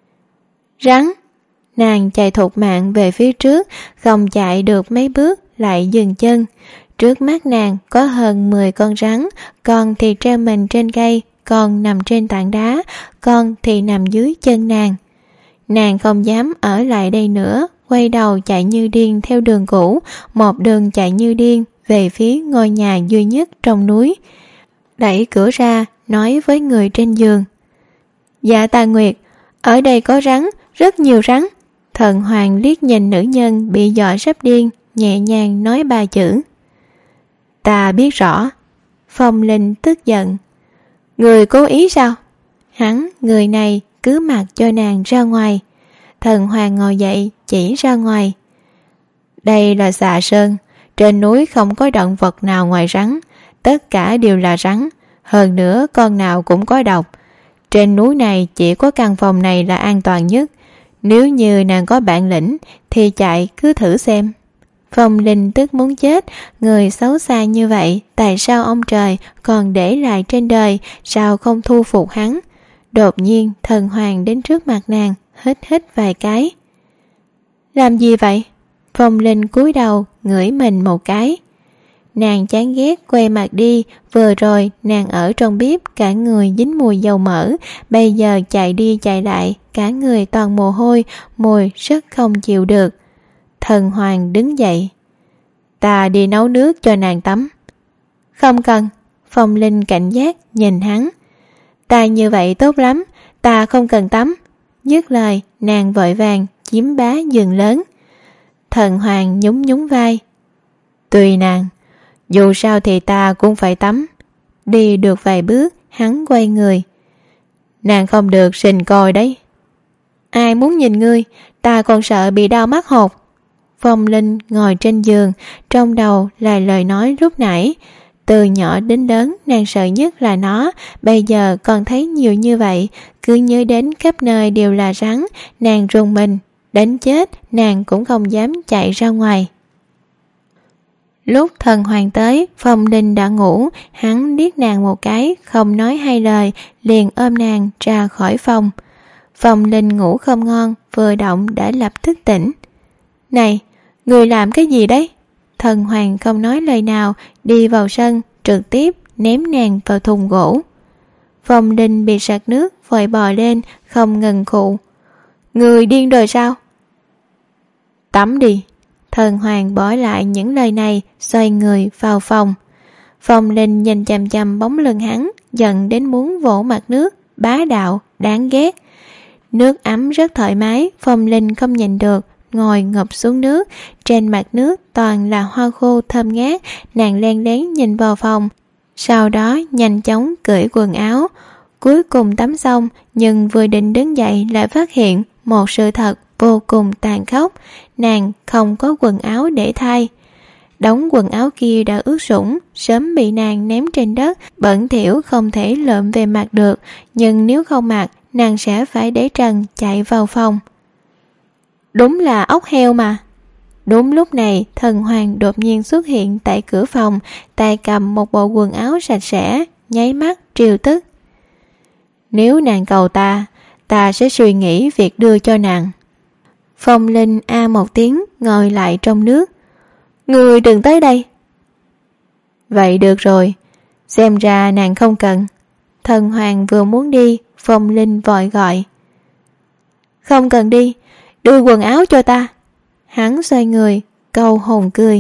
Rắn! Nàng chạy thục mạng về phía trước, không chạy được mấy bước lại dừng chân. Trước mắt nàng có hơn mười con rắn, con thì treo mình trên cây, con nằm trên tảng đá, con thì nằm dưới chân nàng. Nàng không dám ở lại đây nữa, quay đầu chạy như điên theo đường cũ, một đường chạy như điên về phía ngôi nhà duy nhất trong núi. Đẩy cửa ra, nói với người trên giường. Dạ ta Nguyệt, ở đây có rắn, rất nhiều rắn. Thần Hoàng liếc nhìn nữ nhân bị dọa sắp điên, nhẹ nhàng nói ba chữ. Ta biết rõ. Phong Linh tức giận. Người cố ý sao? Hắn, người này cứ mặc cho nàng ra ngoài. Thần Hoàng ngồi dậy chỉ ra ngoài. Đây là Xà Sơn, trên núi không có động vật nào ngoài rắn, tất cả đều là rắn, hơn nữa con nào cũng có độc. Trên núi này chỉ có căn phòng này là an toàn nhất. Nếu như nàng có bản lĩnh thì chạy cứ thử xem. Phong Linh tức muốn chết, người xấu xa như vậy, tại sao ông trời còn để lại trên đời, sao không thu phục hắn? Đột nhiên Thần Hoàng đến trước mặt nàng, hít hít vài cái. Làm gì vậy? Phong Linh cúi đầu ngửi mình một cái. Nàng chán ghét quay mặt đi. Vừa rồi nàng ở trong bếp, cả người dính mùi dầu mỡ, bây giờ chạy đi chạy lại, cả người toàn mồ hôi, mùi rất không chịu được. Thần Hoàng đứng dậy. Ta đi nấu nước cho nàng tắm. Không cần. Phong Linh cảnh giác nhìn hắn. Ta như vậy tốt lắm, ta không cần tắm. Dứt lời nàng vội vàng chiếm bá giường lớn. Thần Hoàng nhún nhún vai. Tùy nàng, dù sao thì ta cũng phải tắm. Đi được vài bước, hắn quay người. Nàng không được sình coi đấy. Ai muốn nhìn ngươi, ta còn sợ bị đau mắt hột. Phong Linh ngồi trên giường, trong đầu là lời nói lúc nãy. Từ nhỏ đến lớn nàng sợ nhất là nó, bây giờ còn thấy nhiều như vậy, cứ nhớ đến khắp nơi đều là rắn, nàng rùng mình, đến chết nàng cũng không dám chạy ra ngoài. Lúc Thần Hoàng tới, Phong Linh đã ngủ, hắn liếc nàng một cái, không nói hai lời, liền ôm nàng ra khỏi phòng. Phong Linh ngủ không ngon, vừa động đã lập tức tỉnh. Này, người làm cái gì đấy? Thần Hoàng không nói lời nào, đi vào sân, trực tiếp ném nàng vào thùng gỗ. Phong Linh bị sặc nước, vội bò lên, không ngừng khụ. Người điên rồi sao? Tắm đi. Thần Hoàng bỏ lại những lời này, xoay người vào phòng. Phong Linh nhìn chằm chằm bóng lưng hắn, giận đến muốn vỗ mặt nước, bá đạo, đáng ghét. Nước ấm rất thoải mái, Phong Linh không nhìn được, ngồi ngập xuống nước. Trên mặt nước toàn là hoa khô thơm ngát, nàng len lén nhìn vào phòng. sau đó nhanh chóng cởi quần áo. Cuối cùng tắm xong, nhưng vừa định đứng dậy lại phát hiện một sự thật vô cùng tàn khốc. Nàng không có quần áo để thay. Đống quần áo kia đã ướt sũng, sớm bị nàng ném trên đất, bẩn thỉu không thể lượm về mặc được, nhưng nếu không mặc, nàng sẽ phải để trần chạy vào phòng. Đúng là ốc heo mà. Đúng lúc này, thần hoàng đột nhiên xuất hiện tại cửa phòng, tay cầm một bộ quần áo sạch sẽ, nháy mắt trêu tức. Nếu nàng cầu ta, ta sẽ suy nghĩ việc đưa cho nàng. Phong Linh a một tiếng, ngồi lại trong nước. Người đừng tới đây. Vậy được rồi, xem ra nàng không cần. Thần hoàng vừa muốn đi, Phong Linh vội gọi. Không cần đi, đưa quần áo cho ta. Hắn xoay người, câu hồn cười.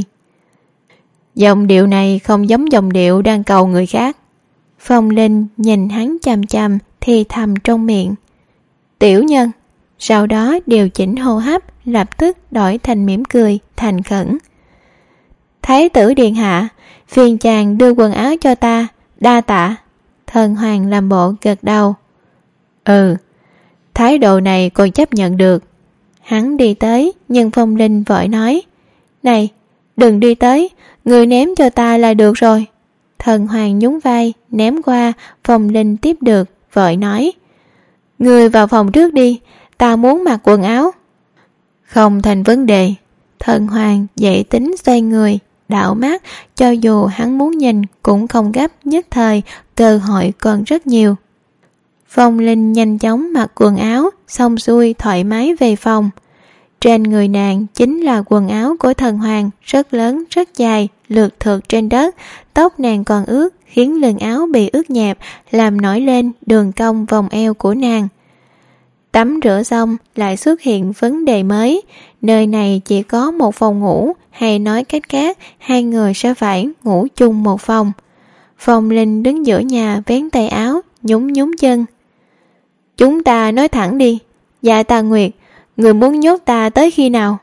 Giọng điệu này không giống giọng điệu đang cầu người khác. Phong Linh nhìn hắn chằm chằm, thì thầm trong miệng. Tiểu nhân. Sau đó điều chỉnh hô hấp, lập tức đổi thành mỉm cười, thành khẩn. Thái tử điện hạ, phiền chàng đưa quần áo cho ta, đa tạ. Thần hoàng làm bộ gật đầu. Ừ, thái độ này còn chấp nhận được. Hắn đi tới, nhưng Phong Linh vội nói. Này, đừng đi tới, người ném cho ta là được rồi. Thần hoàng nhún vai, ném qua, Phong Linh tiếp được, vội nói. Người vào phòng trước đi, ta muốn mặc quần áo. Không thành vấn đề. Thần hoàng dậy tính xoay người, đảo mắt, cho dù hắn muốn nhìn cũng không gấp nhất thời, cơ hội còn rất nhiều. Phong Linh nhanh chóng mặc quần áo, xong xuôi thoải mái về phòng. Trên người nàng chính là quần áo của thần hoàng, rất lớn, rất dài, lượt thượt trên đất. Tóc nàng còn ướt, khiến lưng áo bị ướt nhẹp, làm nổi lên đường cong vòng eo của nàng. Tắm rửa xong lại xuất hiện vấn đề mới. Nơi này chỉ có một phòng ngủ, hay nói cách khác, hai người sẽ phải ngủ chung một phòng. Phong Linh đứng giữa nhà vén tay áo, nhún nhún chân. Chúng ta nói thẳng đi. Dạ Tà Nguyệt, người muốn nhốt ta tới khi nào?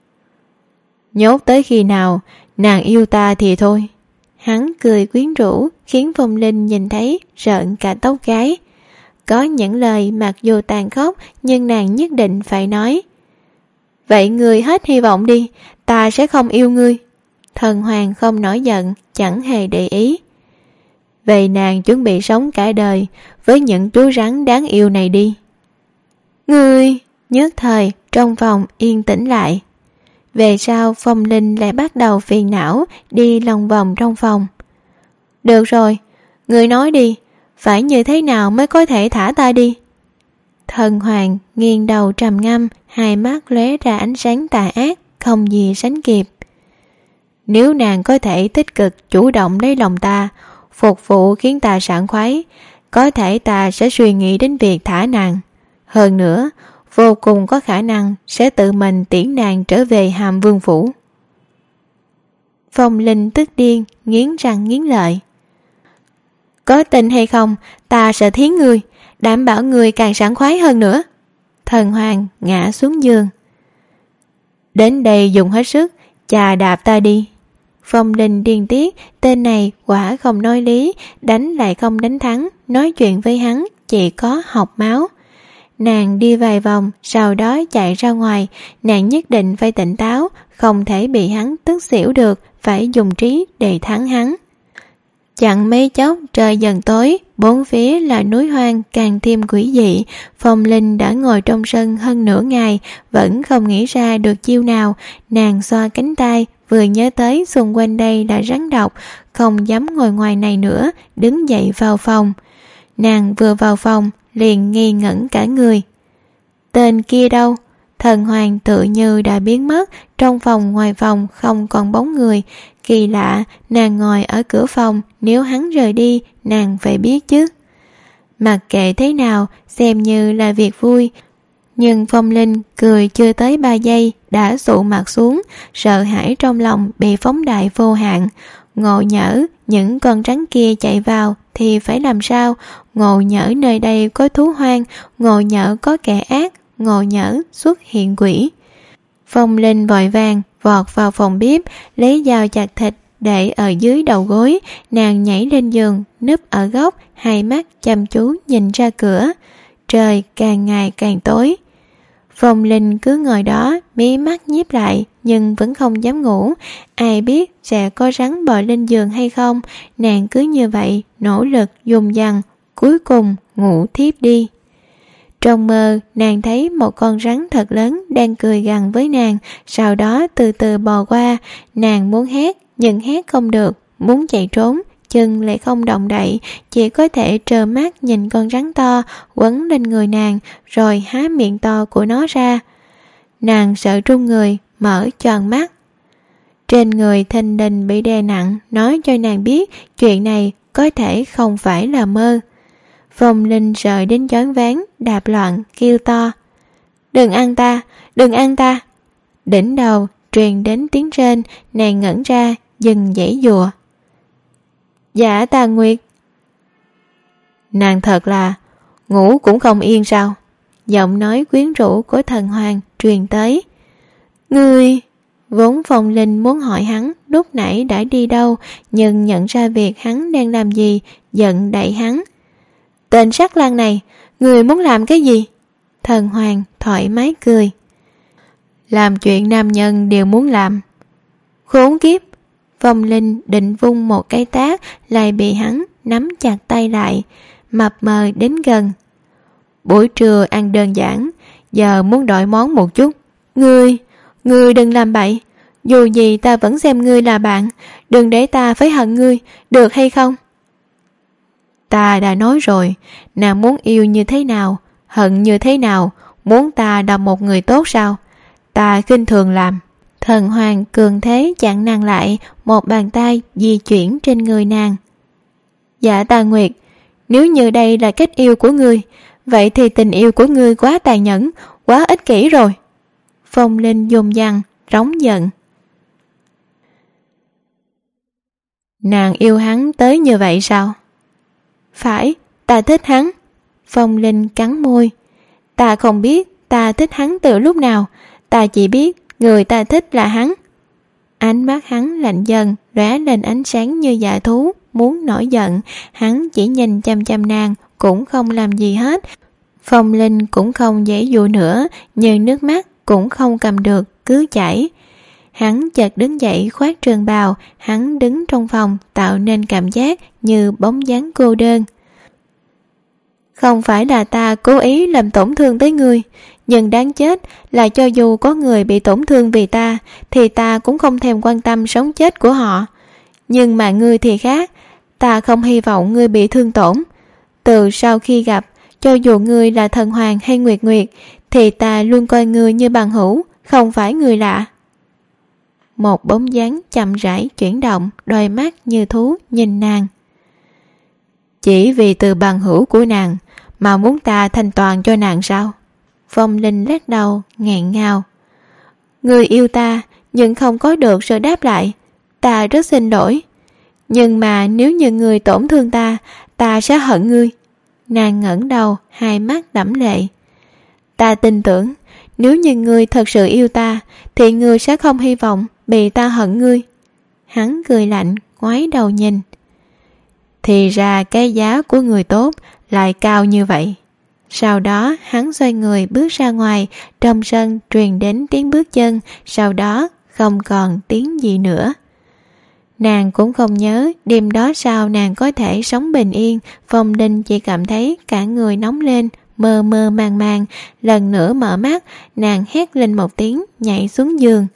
Nhốt tới khi nào, nàng yêu ta thì thôi. Hắn cười quyến rũ, khiến Phong Linh nhìn thấy rợn cả tóc gáy. Có những lời mặc dù tàn khốc, nhưng nàng nhất định phải nói. Vậy ngươi hết hy vọng đi, ta sẽ không yêu ngươi. Thần hoàng không nổi giận, chẳng hề để ý. Vậy nàng chuẩn bị sống cả đời với những chú rắn đáng yêu này đi. Ngươi! Nhất thời trong phòng yên tĩnh lại. Về sau Phong Linh lại bắt đầu phiền não, đi lòng vòng trong phòng. Được rồi, ngươi nói đi, phải như thế nào mới có thể thả ta đi? Thần hoàng nghiêng đầu trầm ngâm, hai mắt lóe ra ánh sáng tà ác, không gì sánh kịp. Nếu nàng có thể tích cực chủ động lấy lòng ta, phục vụ khiến ta sảng khoái, có thể ta sẽ suy nghĩ đến việc thả nàng. Hơn nữa, vô cùng có khả năng sẽ tự mình tiễn nàng trở về Hàm Vương phủ. Phong Linh tức điên, nghiến răng nghiến lợi. Có tin hay không, ta sẽ thiến ngươi, đảm bảo ngươi càng sảng khoái hơn nữa. Thần hoàng ngã xuống giường. Đến đây dùng hết sức, chà đạp ta đi. Phong Linh điên tiết, tên này quả không nói lý, đánh lại không đánh thắng, nói chuyện với hắn chỉ có học máu. Nàng đi vài vòng, sau đó chạy ra ngoài. Nàng nhất định phải tỉnh táo, không thể bị hắn tức xỉu được, phải dùng trí để thắng hắn. Chẳng mấy chốc trời dần tối, bốn phía là núi hoang càng thêm quỷ dị. Phong Linh đã ngồi trong sân hơn nửa ngày, vẫn không nghĩ ra được chiêu nào. Nàng xoa cánh tay, vừa nhớ tới xung quanh đây là rắn độc, không dám ngồi ngoài này nữa, đứng dậy vào phòng. Nàng vừa vào phòng, liền nghi ngẩn cả người. Tên kia đâu? Thần hoàng tự như đã biến mất, trong phòng ngoài phòng không còn bóng người. Kỳ lạ, nàng ngồi ở cửa phòng, nếu hắn rời đi, nàng phải biết chứ. Mặc kệ thế nào, xem như là việc vui. Nhưng Phong Linh cười chưa tới ba giây, đã sụ mặt xuống, sợ hãi trong lòng bị phóng đại vô hạn. Ngộ nhỡ, những con rắn kia chạy vào thì phải làm sao? Ngộ nhỡ nơi đây có thú hoang, ngộ nhỡ có kẻ ác, ngộ nhỡ xuất hiện quỷ. Phong Linh vội vàng vọt vào phòng bếp, lấy dao chặt thịt, để ở dưới đầu gối. Nàng nhảy lên giường, núp ở góc, hai mắt chăm chú nhìn ra cửa. Trời càng ngày càng tối. Phong Linh cứ ngồi đó, mí mắt nhíp lại nhưng vẫn không dám ngủ. Ai biết sẽ có rắn bò lên giường hay không. Nàng cứ như vậy nỗ lực dùng dằng, cuối cùng ngủ thiếp đi. Trong mơ, nàng thấy một con rắn thật lớn đang cười gằn với nàng, sau đó từ từ bò qua. Nàng muốn hét nhưng hét không được, muốn chạy trốn chân lại không động đậy, chỉ có thể trơ mắt nhìn con rắn to quấn lên người nàng rồi há miệng to của nó ra. Nàng sợ run người, mở tròn mắt. Trên người thình lình bị đè nặng nói cho nàng biết chuyện này có thể không phải là mơ. Phong Linh sợ đến choáng váng, đạp loạn kêu to: "Đừng ăn ta, đừng ăn ta!" Đỉnh đầu truyền đến tiếng rên, nàng ngẩn ra dừng giãy giụa. "Dạ Tà Nguyệt." Nàng thật là ngủ cũng không yên sao? Giọng nói quyến rũ của Thần Hoàng truyền tới. "Ngươi..." Vốn Phong Linh muốn hỏi hắn lúc nãy đã đi đâu, nhưng nhận ra việc hắn đang làm gì, giận đẩy hắn. "Tên sắc lang này, người muốn làm cái gì?" Thần Hoàng thoải mái cười. "Làm chuyện nam nhân đều muốn làm." Khốn kiếp! Phong Linh định vung một cái tát, lại bị hắn nắm chặt tay lại, mập mờ đến gần. "Buổi trưa ăn đơn giản, giờ muốn đổi món một chút. Ngươi, ngươi đừng làm bậy. Dù gì ta vẫn xem ngươi là bạn, đừng để ta phải hận ngươi, được hay không?" "Ta đã nói rồi, nàng muốn yêu như thế nào, hận như thế nào, muốn ta là một người tốt sao? Ta khinh thường làm." Thần Hoàng cường thế chặn nàng lại, một bàn tay di chuyển trên người nàng. "Dạ Tà Nguyệt, nếu như đây là cách yêu của ngươi, vậy thì tình yêu của ngươi quá tàn nhẫn, quá ích kỷ rồi." Phong Linh dùng dằng, rống giận. "Nàng yêu hắn tới như vậy sao?" "Phải, ta thích hắn." Phong Linh cắn môi. "Ta không biết ta thích hắn từ lúc nào, ta chỉ biết người ta thích là hắn." Ánh mắt hắn lạnh dần, lóe lên ánh sáng như dạ thú muốn nổi giận. Hắn chỉ nhìn chăm chăm nàng, cũng không làm gì hết. Phong Linh cũng không dễ dụ nữa, nhưng nước mắt cũng không cầm được, cứ chảy. Hắn chợt đứng dậy khoác trường bào, hắn đứng trong phòng tạo nên cảm giác như bóng dáng cô đơn. "Không phải là ta cố ý làm tổn thương tới ngươi, nhưng đáng chết là cho dù có người bị tổn thương vì ta, thì ta cũng không thèm quan tâm sống chết của họ. Nhưng mà ngươi thì khác, ta không hy vọng ngươi bị thương tổn. Từ sau khi gặp, cho dù ngươi là Thần Hoàng hay Nguyệt Nguyệt, thì ta luôn coi ngươi như bằng hữu, không phải người lạ." Một bóng dáng chậm rãi chuyển động, đôi mắt như thú nhìn nàng. "Chỉ vì từ bằng hữu của nàng mà muốn ta thanh toàn cho nàng sao?" Phong Linh lắc đầu nghẹn ngào. "Ngươi yêu ta nhưng không có được sự đáp lại, ta rất xin lỗi. Nhưng mà nếu như ngươi tổn thương ta, ta sẽ hận ngươi." Nàng ngẩng đầu, hai mắt đẫm lệ. "Ta tin tưởng nếu như ngươi thật sự yêu ta, thì ngươi sẽ không hy vọng bị ta hận ngươi." Hắn cười lạnh, ngoái đầu nhìn. "Thì ra cái giá của người tốt lại cao như vậy." Sau đó hắn xoay người bước ra ngoài, trong sân truyền đến tiếng bước chân, sau đó không còn tiếng gì nữa. Nàng cũng không nhớ đêm đó sao nàng có thể sống bình yên. Phong Linh chỉ cảm thấy cả người nóng lên, mơ mơ màng màng. Lần nữa mở mắt, nàng hét lên một tiếng, nhảy xuống giường.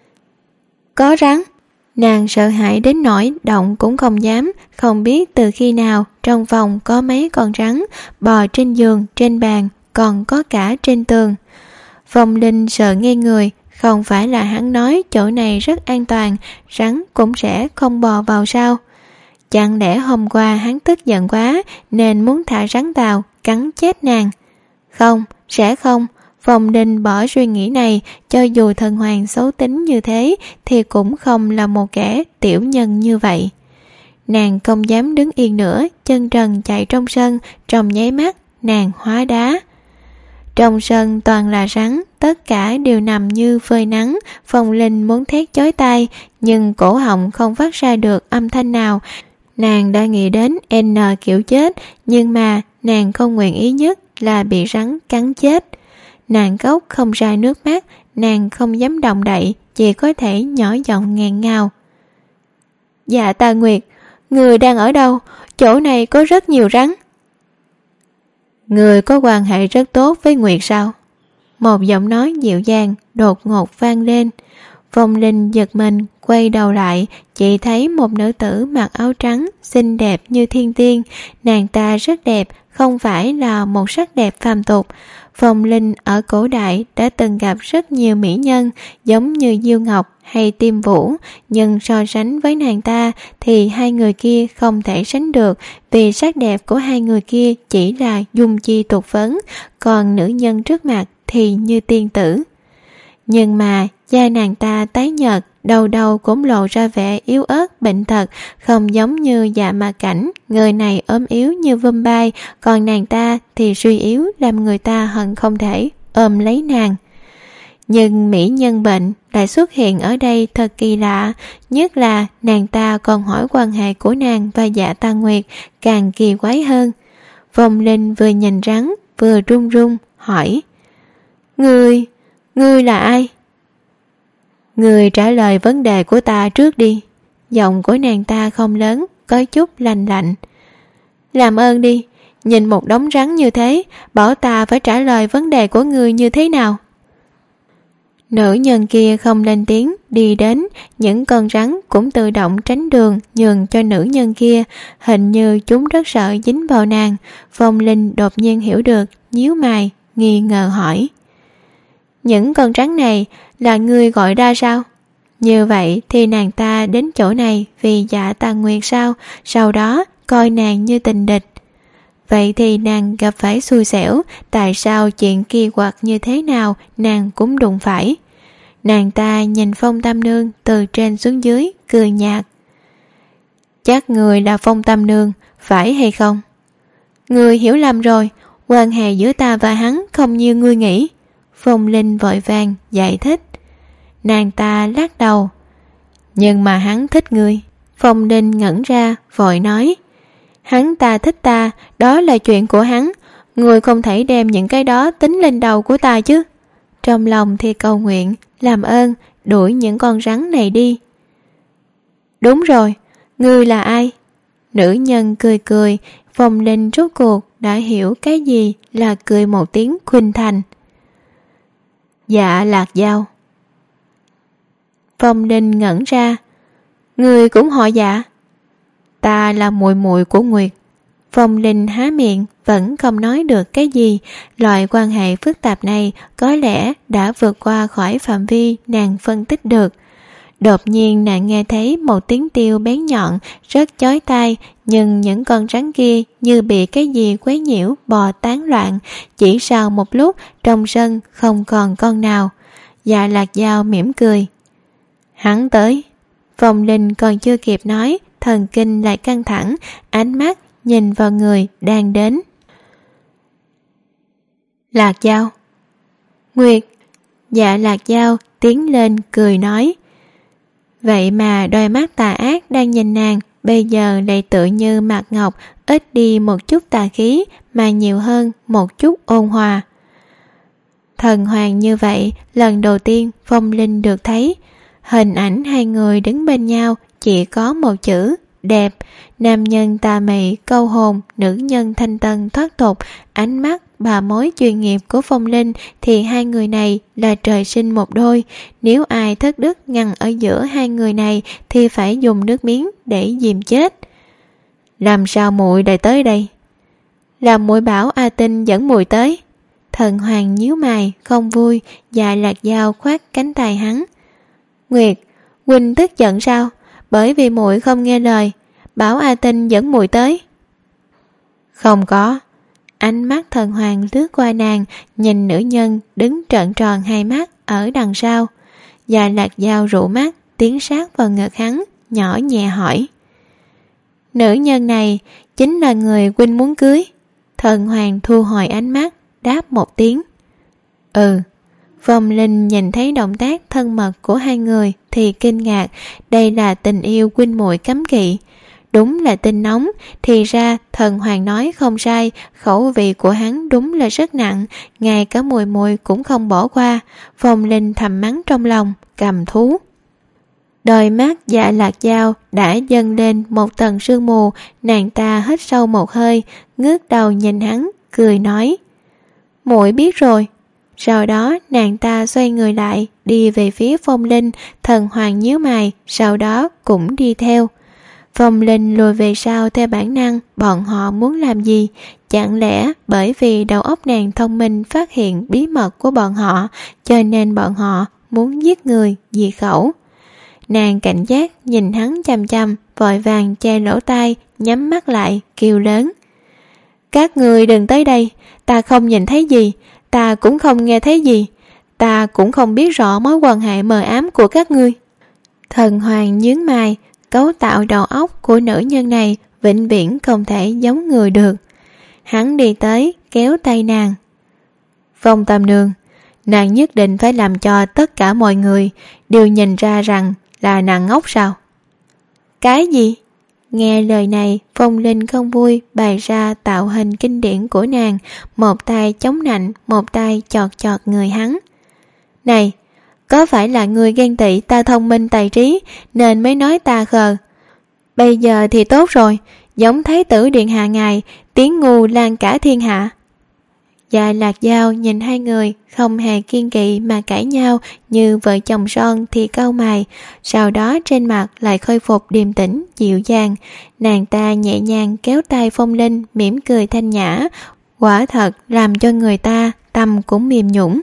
"Có rắn!" Nàng sợ hãi đến nỗi động cũng không dám. Không biết từ khi nào trong phòng có mấy con rắn bò trên giường, trên bàn, còn có cả trên tường. Phong Linh sợ ngây người. Không phải là hắn nói chỗ này rất an toàn, rắn cũng sẽ không bò vào sao? Chẳng lẽ hôm qua hắn tức giận quá nên muốn thả rắn vào cắn chết nàng? Không, sẽ không. Phong Linh bỏ suy nghĩ này, cho dù Thần Hoàng xấu tính như thế thì cũng không là một kẻ tiểu nhân như vậy. Nàng không dám đứng yên nữa, chân trần chạy trong sân, trong nháy mắt nàng hóa đá. Trong sân toàn là rắn, tất cả đều nằm như phơi nắng. Phong Linh muốn thét chói tai, nhưng cổ họng không phát ra được âm thanh nào. Nàng đã nghĩ đến N kiểu chết, nhưng mà nàng không nguyện ý nhất là bị rắn cắn chết. Nàng khóc không ra nước mắt, nàng không dám động đậy, chỉ có thể nhỏ giọng nghẹn ngào. Dạ Ta Nguyệt, người đang ở đâu? Chỗ này có rất nhiều rắn. Người có quan hệ rất tốt với Nguyệt sao? Một giọng nói dịu dàng đột ngột vang lên. Phong Linh giật mình, quay đầu lại, chỉ thấy một nữ tử mặc áo trắng, xinh đẹp như thiên tiên. Nàng ta rất đẹp, không phải là một sắc đẹp phàm tục. Phong Linh ở cổ đại đã từng gặp rất nhiều mỹ nhân, giống như Diêu Ngọc hay Tiêm Vũ, nhưng so sánh với nàng ta thì hai người kia không thể sánh được, vì sắc đẹp của hai người kia chỉ là dung chi tục phấn, còn nữ nhân trước mặt thì như tiên tử. Nhưng mà da nàng ta tái nhợt, đầu đầu cũng lộ ra vẻ yếu ớt bệnh tật, không giống như Dạ Ma Cảnh, người này ốm yếu như vum bay, còn nàng ta thì suy yếu làm người ta hận không thể ôm lấy nàng. Nhưng mỹ nhân bệnh lại xuất hiện ở đây thật kỳ lạ, nhất là nàng ta còn hỏi quan hệ của nàng và Dạ Ta Nguyệt, càng kỳ quái hơn. Phong Linh vừa nhìn rắn vừa run run hỏi: Ngươi, ngươi là ai? Ngươi trả lời vấn đề của ta trước đi. Giọng của nàng ta không lớn, có chút lạnh lạnh. Làm ơn đi, nhìn một đống rắn như thế, bảo ta phải trả lời vấn đề của ngươi như thế nào? Nữ nhân kia không lên tiếng, đi đến, những con rắn cũng tự động tránh đường nhường cho nữ nhân kia, hình như chúng rất sợ dính vào nàng. Phong Linh đột nhiên hiểu được, nhíu mày, nghi ngờ hỏi: Những con rắn này là ngươi gọi ra sao? Như vậy thì nàng ta đến chỗ này vì Dạ Ta Nguyệt sao? Sau đó coi nàng như tình địch. Vậy thì nàng gặp phải xui xẻo, tại sao chuyện kỳ quặc như thế nào nàng cũng đụng phải? Nàng ta nhìn Phong Tam Nương từ trên xuống dưới, cười nhạt. Chắc người là Phong Tam Nương, phải hay không? Người hiểu lầm rồi, quan hệ giữa ta và hắn không như ngươi nghĩ. Phong Linh vội vàng giải thích. Nàng ta lắc đầu. Nhưng mà hắn thích ngươi. Phong Linh ngẩn ra, vội nói. Hắn ta thích ta, đó là chuyện của hắn. Ngươi không thể đem những cái đó tính lên đầu của ta chứ. Trong lòng thì cầu nguyện, làm ơn, đuổi những con rắn này đi. Đúng rồi, ngươi là ai? Nữ nhân cười cười, Phong Linh rốt cuộc đã hiểu cái gì là cười một tiếng khuynh thành. Dạ Lạc Dao. Phong Linh ngẩn ra. Người cũng họ Dạ? Ta là muội muội của Nguyệt. Phong Linh há miệng vẫn không nói được cái gì. Loại quan hệ phức tạp này có lẽ đã vượt qua khỏi phạm vi nàng phân tích được. Đột nhiên nàng nghe thấy một tiếng kêu bén nhọn rất chói tai, nhưng những con rắn kia như bị cái gì quấy nhiễu bò tán loạn. Chỉ sau một lúc trong sân không còn con nào. Dạ Lạc Dao mỉm cười. Hắn tới. Phong Linh còn chưa kịp nói, thần kinh lại căng thẳng, ánh mắt nhìn vào người đang đến. Lạc Dao. Nguyệt. Dạ Lạc Dao tiến lên cười nói. Vậy mà đôi mắt tà ác đang nhìn nàng bây giờ lại tự như mạc ngọc, ít đi một chút tà khí mà nhiều hơn một chút ôn hòa. Thần hoàng như vậy lần đầu tiên Phong Linh được thấy. Hình ảnh hai người đứng bên nhau chỉ có một chữ đẹp. Nam nhân tà mị câu hồn, nữ nhân thanh tân thoát tục. Ánh mắt bà mối chuyên nghiệp của Phong Linh thì hai người này là trời sinh một đôi. Nếu ai thất đức ngăn ở giữa hai người này thì phải dùng nước miếng để dìm chết. Làm sao muội lại tới đây? Làm muội bảo A Tinh dẫn muội tới. Thần hoàng nhíu mày không vui. Dạ Lạc Dao khoát cánh tay hắn. Nguyệt, huynh tức giận sao? Bởi vì muội không nghe lời, bảo A Tinh dẫn muội tới. Không có. Ánh mắt thần hoàng lướt qua nàng, nhìn nữ nhân đứng trợn tròn hai mắt ở đằng sau. Dạ Lạc Dao rũ mắt, tiến sát vào ngực hắn, nhỏ nhẹ hỏi. Nữ nhân này chính là người huynh muốn cưới. Thần hoàng thu hồi ánh mắt, đáp một tiếng. Ừ. Phong Linh nhìn thấy động tác thân mật của hai người thì kinh ngạc, đây là tình yêu huynh muội cấm kỵ. Đúng là tin nóng, thì ra thần hoàng nói không sai, khẩu vị của hắn đúng là rất nặng, ngay cả mùi mùi cũng không bỏ qua. Phong Linh thầm mắng trong lòng, cầm thú. Đôi mắt Dạ Lạc Dao đã dâng lên một tầng sương mù, nàng ta hít sâu một hơi, ngước đầu nhìn hắn, cười nói: muội biết rồi. Sau đó nàng ta xoay người lại, đi về phía Phong Linh, thần hoàng nhíu mày, sau đó cũng đi theo. Phong Linh lùi về sau theo bản năng, bọn họ muốn làm gì? Chẳng lẽ bởi vì đầu óc nàng thông minh phát hiện bí mật của bọn họ, cho nên bọn họ muốn giết người, diệt khẩu? Nàng cảnh giác nhìn hắn chằm chằm, vội vàng che lỗ tai, nhắm mắt lại, kêu lớn: các người đừng tới đây, ta không nhìn thấy gì, ta cũng không nghe thấy gì, ta cũng không biết rõ mối quan hệ mờ ám của các ngươi. Thần hoàng nhướng mày, cấu tạo đầu óc của nữ nhân này vĩnh viễn không thể giống người được. Hắn đi tới kéo tay nàng: Phong Tam Nương, nàng nhất định phải làm cho tất cả mọi người đều nhìn ra rằng là nàng ngốc sao? Cái gì? Nghe lời này, Phong Linh không vui, bày ra tạo hình kinh điển của nàng, một tay chống nạnh, một tay chọt chọt người hắn. Này, có phải là người ghen tị ta thông minh tài trí nên mới nói ta khờ? Bây giờ thì tốt rồi, giống Thái tử điện hạ ngài, tiếng ngu lan cả thiên hạ. Dạ Lạc Dao nhìn hai người không hề kiên kỵ mà cãi nhau như vợ chồng son thì cau mày, sau đó trên mặt lại khôi phục điềm tĩnh dịu dàng. Nàng ta nhẹ nhàng kéo tay Phong Linh, mỉm cười thanh nhã, quả thật làm cho người ta tâm cũng mềm nhũn.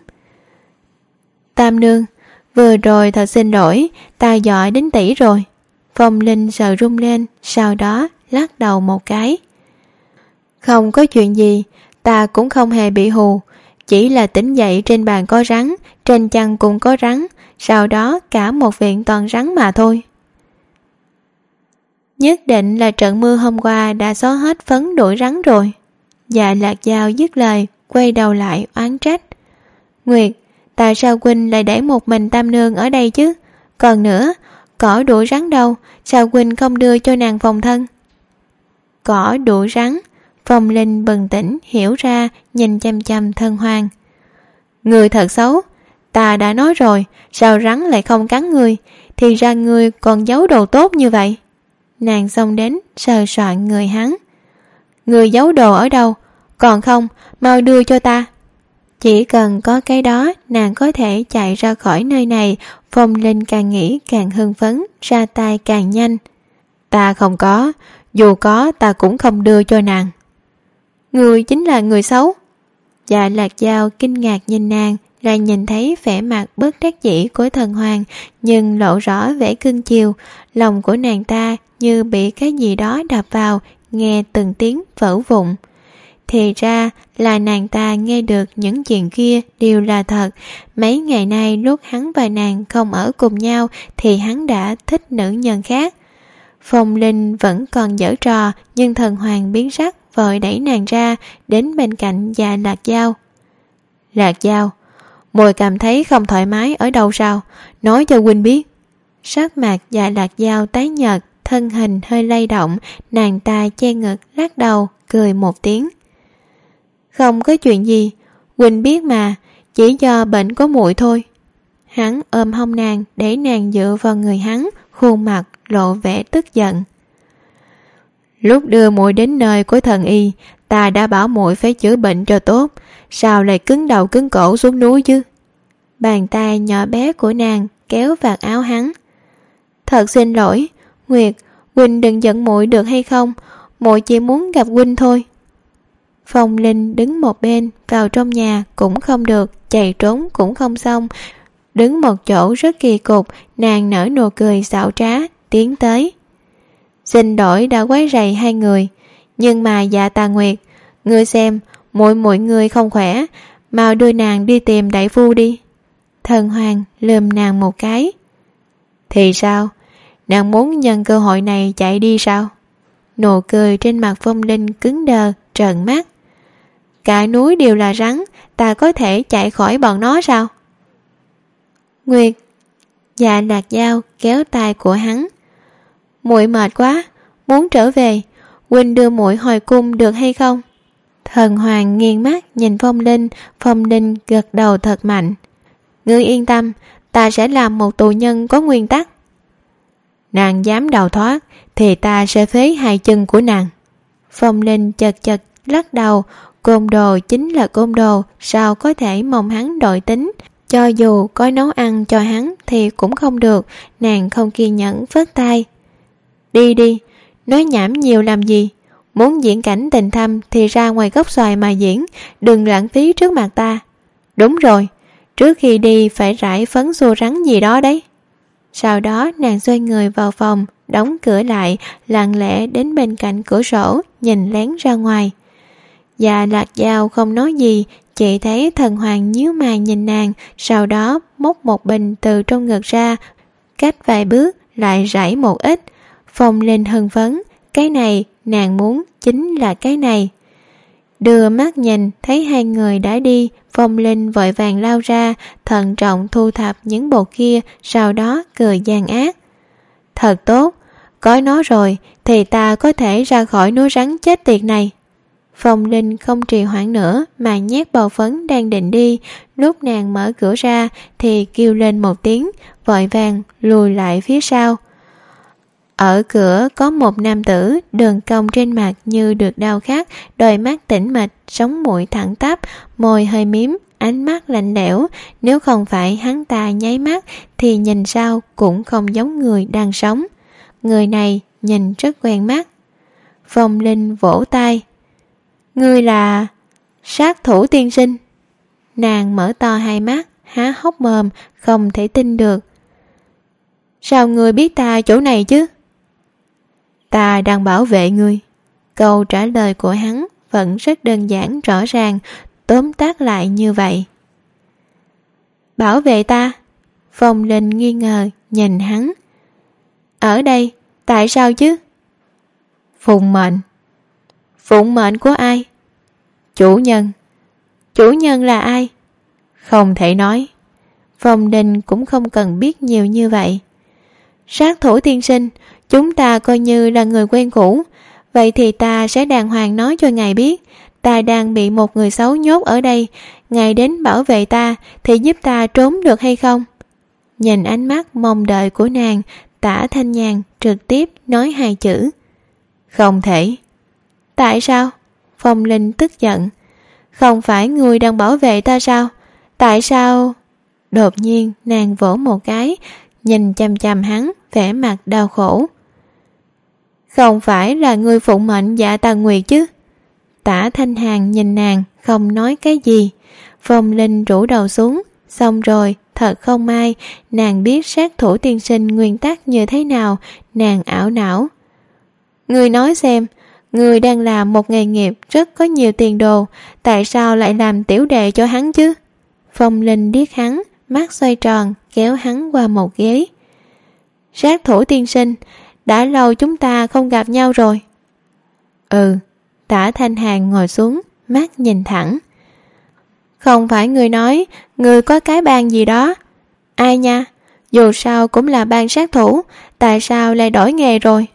Tam Nương, vừa rồi thật xin lỗi, ta giỏi đến tỷ rồi. Phong Linh sợ run lên, sau đó lắc đầu một cái. Không có chuyện gì, ta cũng không hề bị hù, chỉ là tỉnh dậy trên bàn có rắn, trên chăn cũng có rắn, sau đó cả một viện toàn rắn mà thôi. Nhất định là trận mưa hôm qua đã xóa hết phấn đuổi rắn rồi. Dạ Lạc Dao dứt lời, quay đầu lại oán trách. Nguyệt, tại sao huynh lại để một mình Tam Nương ở đây chứ? Còn nữa, cỏ đuổi rắn đâu, sao huynh không đưa cho nàng phòng thân? Cỏ đuổi rắn. Phong Linh bừng tỉnh hiểu ra, nhìn chăm chăm Thân Hoàng. Người thật xấu, ta đã nói rồi, sao rắn lại không cắn người, thì ra người còn giấu đồ tốt như vậy. Nàng xông đến sờ soạn người hắn. Người giấu đồ ở đâu? Còn không, mau đưa cho ta. Chỉ cần có cái đó, nàng có thể chạy ra khỏi nơi này. Phong Linh càng nghĩ càng hưng phấn, ra tay càng nhanh. Ta không có, dù có ta cũng không đưa cho nàng. Người chính là người xấu. Dạ Lạc Dao kinh ngạc nhìn nàng, lại nhìn thấy vẻ mặt bất đắc dĩ của Thần Hoàng, nhưng lộ rõ vẻ cưng chiều. Lòng của nàng ta như bị cái gì đó đập vào, nghe từng tiếng vỡ vụn. Thì ra là nàng ta nghe được những chuyện kia đều là thật. Mấy ngày nay lúc hắn và nàng không ở cùng nhau thì hắn đã thích nữ nhân khác. Phong Linh vẫn còn giở trò, nhưng Thần Hoàng biến sắc, vội đẩy nàng ra, đến bên cạnh Dạ Lạc Dao. Lạc Dao, muội cảm thấy không thoải mái ở đâu sao? Nói cho huynh biết. Sắc mặt Dạ Lạc Dao tái nhợt, thân hình hơi lay động, nàng ta che ngực lắc đầu, cười một tiếng. Không có chuyện gì, huynh biết mà, chỉ do bệnh của muội thôi. Hắn ôm hông nàng, để nàng dựa vào người hắn, khuôn mặt lộ vẻ tức giận. Lúc đưa muội đến nơi của thần y, ta đã bảo muội phải chữa bệnh cho tốt, sao lại cứng đầu cứng cổ xuống núi chứ? Bàn tay nhỏ bé của nàng kéo vạt áo hắn. Thật xin lỗi, Nguyệt, huynh đừng giận muội được hay không? Muội chỉ muốn gặp huynh thôi. Phong Linh đứng một bên, vào trong nhà cũng không được, chạy trốn cũng không xong. Đứng một chỗ rất kỳ cục, nàng nở nụ cười xảo trá, tiến tới. Xin lỗi đã quấy rầy hai người, nhưng mà Dạ Tà Nguyệt, ngươi xem, muội muội ngươi không khỏe, mau đưa nàng đi tìm đại phu đi. Thần Hoàng lườm nàng một cái. Thì sao? Nàng muốn nhân cơ hội này chạy đi sao? Nụ cười trên mặt Phong Linh cứng đờ, trợn mắt. Cả núi đều là rắn, ta có thể chạy khỏi bọn nó sao? Nguyệt. Dạ Lạc Dao kéo tay của hắn. Muội mệt quá, muốn trở về, huynh đưa muội hồi cung được hay không? Thần Hoàng nghiêng mắt nhìn Phong Linh. Phong Linh gật đầu thật mạnh. Ngươi yên tâm, ta sẽ làm một tù nhân có nguyên tắc. Nàng dám đào thoát thì ta sẽ phế hai chân của nàng. Phong Linh chật chật lắc đầu. Côn đồ chính là côn đồ, sao có thể mong hắn đổi tính? Cho dù có nấu ăn cho hắn thì cũng không được. Nàng không kiên nhẫn phớt tay. Đi đi, nói nhảm nhiều làm gì? Muốn diễn cảnh tình thâm thì ra ngoài gốc xoài mà diễn, đừng lãng phí trước mặt ta. Đúng rồi, trước khi đi phải rải phấn xô rắn gì đó đấy. Sau đó nàng xoay người vào phòng, đóng cửa lại, lặng lẽ đến bên cạnh cửa sổ, nhìn lén ra ngoài. Dạ Lạc Dao không nói gì, chỉ thấy Thần Hoàng nhíu mày nhìn nàng, sau đó móc một bình từ trong ngực ra, cách vài bước lại rải một ít. Phong Linh hưng phấn, cái này nàng muốn chính là cái này. Đưa mắt nhìn thấy hai người đã đi, Phong Linh vội vàng lao ra, thận trọng thu thập những bột kia, sau đó cười gian ác. Thật tốt, có nó rồi thì ta có thể ra khỏi núi rắn chết tiệt này. Phong Linh không trì hoãn nữa mà nhét bầu phấn đang định đi. Lúc nàng mở cửa ra thì kêu lên một tiếng, vội vàng lùi lại phía sau. Ở cửa có một nam tử, đường cong trên mặt như được đau khắc, đôi mắt tĩnh mịch, sống mũi thẳng tắp, môi hơi mím, ánh mắt lạnh lẽo. Nếu không phải hắn ta nháy mắt thì nhìn sao cũng không giống người đang sống. Người này nhìn rất quen mắt. Phong Linh vỗ tay. Ngươi là sát thủ tiên sinh. Nàng mở to hai mắt, há hốc mồm, không thể tin được. Sao ngươi biết ta chỗ này chứ? Ta đang bảo vệ ngươi. Câu trả lời của hắn vẫn rất đơn giản rõ ràng, tóm tắt lại như vậy. Bảo vệ ta? Phong Linh nghi ngờ nhìn hắn. Ở đây, tại sao chứ? Phụng mệnh. Phụng mệnh của ai? Chủ nhân. Chủ nhân là ai? Không thể nói. Phong Linh cũng không cần biết nhiều như vậy. Sát thủ tiên sinh, chúng ta coi như là người quen cũ. Vậy thì ta sẽ đàng hoàng nói cho ngài biết, ta đang bị một người xấu nhốt ở đây. Ngài đến bảo vệ ta thì giúp ta trốn được hay không? Nhìn ánh mắt mong đợi của nàng, Tả Thanh Nhàn trực tiếp nói hai chữ. Không thể. Tại sao? Phong Linh tức giận. Không phải người đang bảo vệ ta sao? Tại sao? Đột nhiên nàng vỗ một cái, nhìn chằm chằm hắn, vẻ mặt đau khổ. Không phải là người phụng mệnh Dạ Tà Nguyệt chứ? Tả Thanh Hàn nhìn nàng, không nói cái gì. Phong Linh rũ đầu xuống. Xong rồi, thật không may, nàng biết sát thủ tiên sinh nguyên tắc như thế nào. Nàng ảo não. Ngươi nói xem, ngươi đang làm một nghề nghiệp rất có nhiều tiền đồ, tại sao lại làm tiểu đệ cho hắn chứ? Phong Linh điếc hắn, mắt xoay tròn, kéo hắn qua một ghế. Sát thủ tiên sinh, đã lâu chúng ta không gặp nhau rồi. Ừ. Tả Thanh Hàn ngồi xuống, mắt nhìn thẳng. Không phải người nói người có cái bang gì đó? Ai nha, dù sao cũng là bang sát thủ, tại sao lại đổi nghề rồi?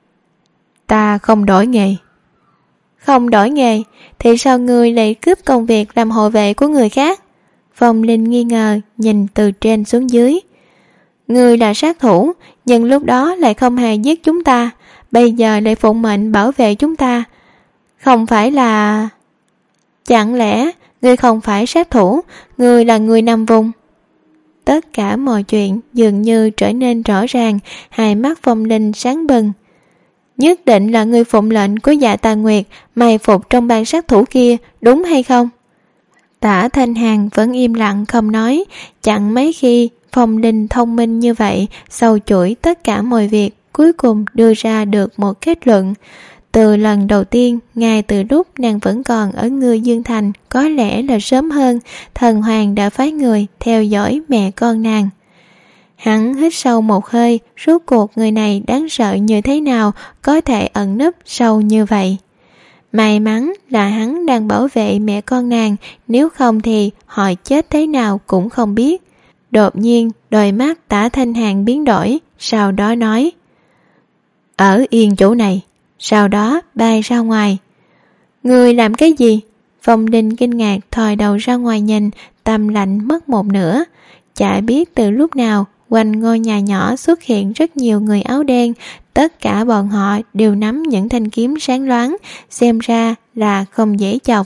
Ta không đổi nghề. Không đổi nghề thì sao ngươi lại cướp công việc làm hộ vệ của người khác? Phong Linh nghi ngờ nhìn từ trên xuống dưới. Ngươi là sát thủ, nhưng lúc đó lại không hề giết chúng ta, bây giờ lại phụng mệnh bảo vệ chúng ta. Không phải là... Chẳng lẽ ngươi không phải sát thủ, ngươi là người nằm vùng? Tất cả mọi chuyện dường như trở nên rõ ràng, hai mắt Phong Linh sáng bừng. Nhất định là ngươi phụng lệnh của Dạ Tà Nguyệt mai phục trong bang sát thủ kia, đúng hay không? Tả Thanh Hàn vẫn im lặng không nói. Chẳng mấy khi Phong Linh thông minh như vậy, sâu chuỗi tất cả mọi việc, cuối cùng đưa ra được một kết luận. Từ lần đầu tiên, ngay từ lúc nàng vẫn còn ở Ngư Dương Thành, có lẽ là sớm hơn, Thần Hoàng đã phái người theo dõi mẹ con nàng. Hắn hít sâu một hơi, rốt cuộc người này đáng sợ như thế nào, có thể ẩn nấp sâu như vậy. May mắn là hắn đang bảo vệ mẹ con nàng, nếu không thì họ chết thế nào cũng không biết. Đột nhiên đôi mắt Tả Thanh Hàn biến đổi, sau đó nói: Ở yên chỗ này. Sau đó bay ra ngoài. Người làm cái gì? Phong Linh kinh ngạc thò đầu ra ngoài nhìn, tâm lạnh mất một nửa. Chả biết từ lúc nào quanh ngôi nhà nhỏ xuất hiện rất nhiều người áo đen. Tất cả bọn họ đều nắm những thanh kiếm sáng loáng, xem ra là không dễ chọc.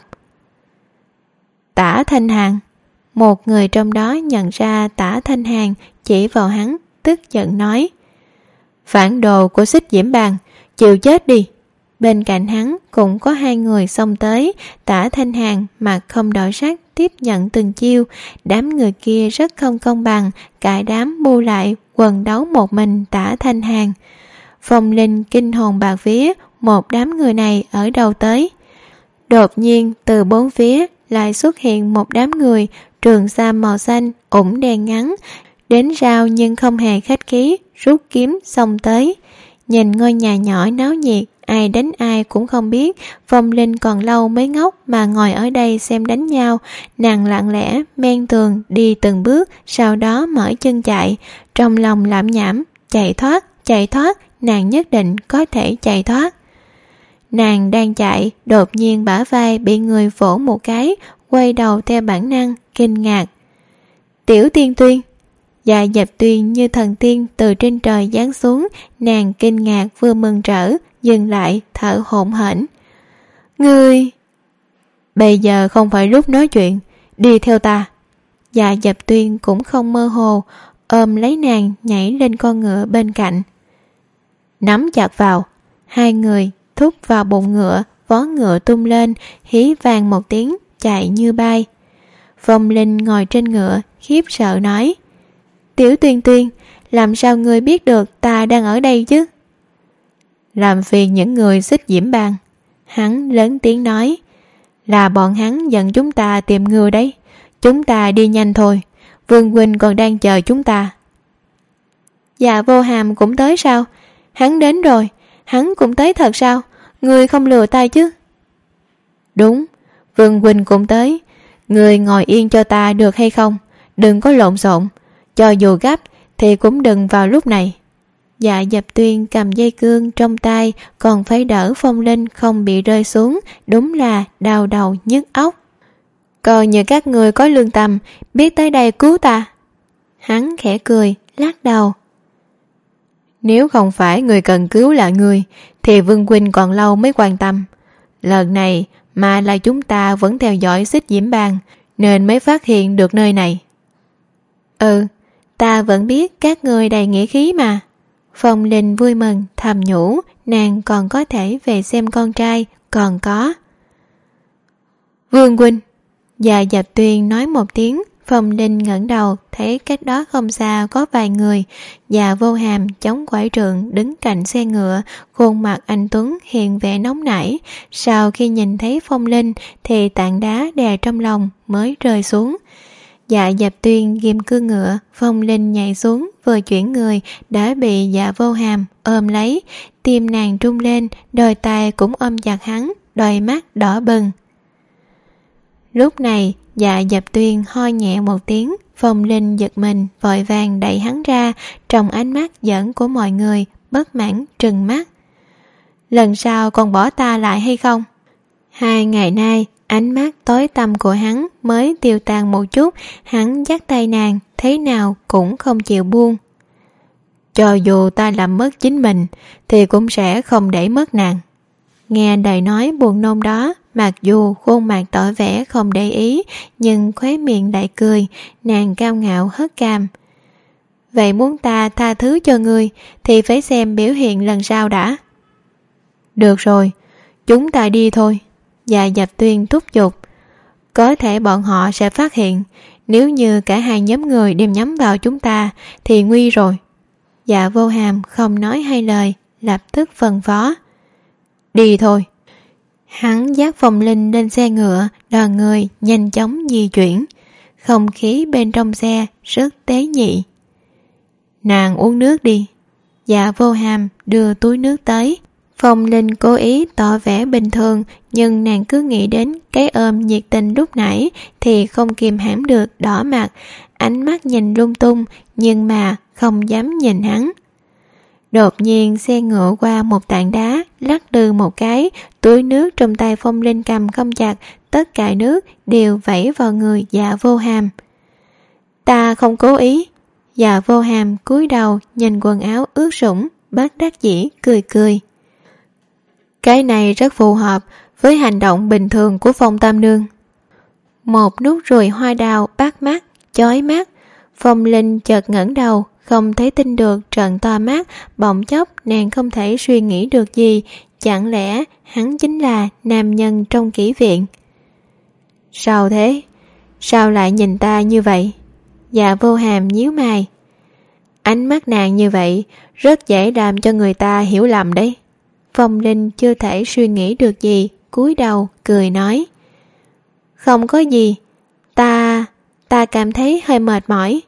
Tả Thanh Hàn. Một người trong đó nhận ra Tả Thanh Hàn, chỉ vào hắn, tức giận nói: Phản đồ của Xích Diễm Bang, chịu chết đi. Bên cạnh hắn cũng có hai người xông tới. Tả Thanh Hàn mặt không đổi sắc tiếp nhận từng chiêu. Đám người kia rất không công bằng, cả đám bu lại quần đấu một mình Tả Thanh Hàn. Phong Linh kinh hồn bạt vía, một đám người này ở đâu tới? Đột nhiên từ bốn phía lại xuất hiện một đám người, trường sam màu xanh, ủng đen ngắn, đến rào nhưng không hề khách khí, rút kiếm xông tới. Nhìn ngôi nhà nhỏ náo nhiệt, ai đánh ai cũng không biết. Phong Linh còn lâu mới ngốc mà ngồi ở đây xem đánh nhau. Nàng lặng lẽ men tường đi từng bước, sau đó mở chân chạy, trong lòng lẩm nhẩm: chạy thoát, chạy thoát, nàng nhất định có thể chạy thoát. Nàng đang chạy, đột nhiên bả vai bị người vỗ một cái, quay đầu theo bản năng, kinh ngạc. Tiểu Tiên Tuyên. Dạ Dập Tuyên như thần tiên từ trên trời giáng xuống, nàng kinh ngạc vừa mừng rỡ, dừng lại thở hổn hển. Ngươi... Bây giờ không phải lúc nói chuyện, đi theo ta. Dạ Dập Tuyên cũng không mơ hồ, ôm lấy nàng nhảy lên con ngựa bên cạnh. Nắm chặt vào. Hai người thúc vào bụng ngựa, vó ngựa tung lên, hí vang một tiếng, chạy như bay. Phong Linh ngồi trên ngựa, khiếp sợ nói: Tiểu Tuyên Tuyên, làm sao ngươi biết được ta đang ở đây chứ? Làm phiền những người Xích Diễm Bang. Hắn lớn tiếng nói: Là bọn hắn dẫn chúng ta tìm ngươi đấy. Chúng ta đi nhanh thôi, Vương huynh còn đang chờ chúng ta. Dạ Vô Hàm cũng tới sao? Hắn đến rồi. Hắn cũng tới thật sao? Ngươi không lừa ta chứ? Đúng, Vương huynh cũng tới. Ngươi ngồi yên cho ta được hay không? Đừng có lộn xộn. Cho dù gấp thì cũng đừng vào lúc này. Dạ Dập Tuyên cầm dây cương trong tay, còn phải đỡ Phong Linh không bị rơi xuống, đúng là đau đầu nhức óc. Coi như các người có lương tâm, biết tới đây cứu ta. Hắn khẽ cười, lắc đầu. Nếu không phải người cần cứu là người, thì Vương huynh còn lâu mới quan tâm. Lần này mà là chúng ta vẫn theo dõi Xích Diễm Bang, nên mới phát hiện được nơi này. Ừ, ta vẫn biết các người đầy nghĩa khí mà. Phong Linh vui mừng thầm nhủ, nàng còn có thể về xem con trai. Còn có Vương huynh. Dạ Dập Tuyên nói một tiếng. Phong Linh ngẩng đầu thấy cách đó không xa có vài người. Dạ Vô Hàm chống quải trượng đứng cạnh xe ngựa, khuôn mặt anh tuấn hiện vẻ nóng nảy. Sau khi nhìn thấy Phong Linh thì tảng đá đè trong lòng mới rơi xuống. Dạ Dập Tuyên ghim cương ngựa, Phong Linh nhảy xuống, vừa chuyển người đã bị Dạ Vô Hàm ôm lấy. Tim nàng trung lên, đôi tay cũng ôm chặt hắn, đôi mắt đỏ bừng. Lúc này Dạ Dập Tuyên ho nhẹ một tiếng, Phong Linh giật mình vội vàng đẩy hắn ra, trong ánh mắt giỡn của mọi người bất mãn trừng mắt. Lần sau còn bỏ ta lại hay không? Hai ngày nay ánh mắt tối tăm của hắn mới tiêu tan một chút. Hắn dắt tay nàng, thế nào cũng không chịu buông. Cho dù ta làm mất chính mình thì cũng sẽ không để mất nàng. Nghe lời nói buồn nôn đó, mặc dù khuôn mặt tỏ vẻ không để ý, nhưng khóe miệng lại cười. Nàng cao ngạo hất cằm. Vậy muốn ta tha thứ cho ngươi thì phải xem biểu hiện lần sau đã. Được rồi, chúng ta đi thôi. Dạ Dập Tuyên thúc giục. Có thể bọn họ sẽ phát hiện. Nếu như cả hai nhóm người đều nhắm vào chúng ta thì nguy rồi. Dạ Vô Hàm không nói hai lời, lập tức phân phó. Đi thôi. Hắn dắt Phong Linh lên xe ngựa, đoàn người nhanh chóng di chuyển. Không khí bên trong xe rất tế nhị. Nàng uống nước đi. Dạ Vô Hàm đưa túi nước tới. Phong Linh cố ý tỏ vẻ bình thường, nhưng nàng cứ nghĩ đến cái ôm nhiệt tình lúc nãy thì không kìm hãm được đỏ mặt, ánh mắt nhìn lung tung nhưng mà không dám nhìn hắn. Đột nhiên xe ngựa qua một tảng đá, lắc lư một cái, túi nước trong tay Phong Linh cầm không chặt, tất cả nước đều vẩy vào người Dạ Vô Hàm. Ta không cố ý. Dạ Vô Hàm cúi đầu nhìn quần áo ướt sũng, bất đắc dĩ cười cười. Cái này rất phù hợp với hành động bình thường của Phong Tam Nương. Một nút ruồi hoa đào bắt mắt, chói mắt. Phong Linh chợt ngẩng đầu, không thấy tin được, trợn to mắt, bỗng chốc nàng không thể suy nghĩ được gì. Chẳng lẽ hắn chính là nam nhân trong kỹ viện? Sao thế? Sao lại nhìn ta như vậy? Dạ Vô Hàm nhíu mày. Ánh mắt nàng như vậy rất dễ làm cho người ta hiểu lầm đấy. Phong Linh chưa thể suy nghĩ được gì, cúi đầu cười nói. Không có gì, ta ta cảm thấy hơi mệt mỏi.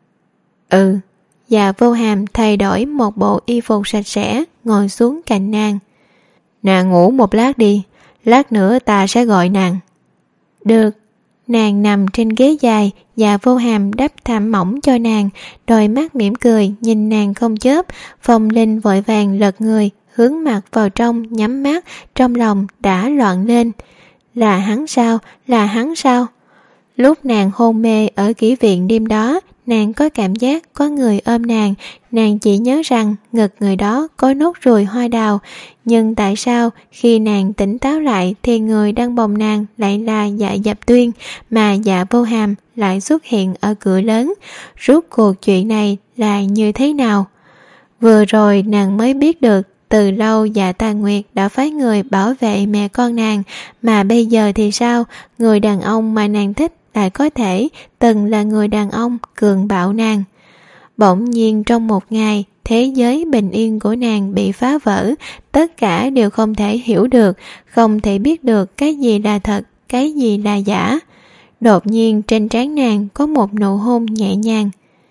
Ừ. Dạ Vô Hàm thay đổi một bộ y phục sạch sẽ, ngồi xuống cạnh nàng. Nàng ngủ một lát đi, lát nữa ta sẽ gọi nàng. Được. Nàng nằm trên ghế dài, Dạ Vô Hàm đắp thảm mỏng cho nàng, đôi mắt mỉm cười nhìn nàng không chớp. Phong Linh vội vàng lật người, hướng mặt vào trong, nhắm mắt, trong lòng đã loạn lên. Là hắn sao? Là hắn sao? Lúc nàng hôn mê ở kỹ viện đêm đó, nàng có cảm giác có người ôm nàng, nàng chỉ nhớ rằng ngực người đó có nốt ruồi hoa đào. Nhưng tại sao khi nàng tỉnh táo lại thì người đang bồng nàng lại là Dạ Dập Tuyên, mà Dạ Vô Hàm lại xuất hiện ở cửa lớn? Rốt cuộc chuyện này là như thế nào? Vừa rồi nàng mới biết được, từ lâu Dạ Tà Nguyệt đã phái người bảo vệ mẹ con nàng, mà bây giờ thì sao? Người đàn ông mà nàng thích lại có thể từng là người đàn ông cường bạo nàng. Bỗng nhiên trong một ngày, thế giới bình yên của nàng bị phá vỡ, tất cả đều không thể hiểu được, không thể biết được cái gì là thật, cái gì là giả. Đột nhiên trên trán nàng có một nụ hôn nhẹ nhàng.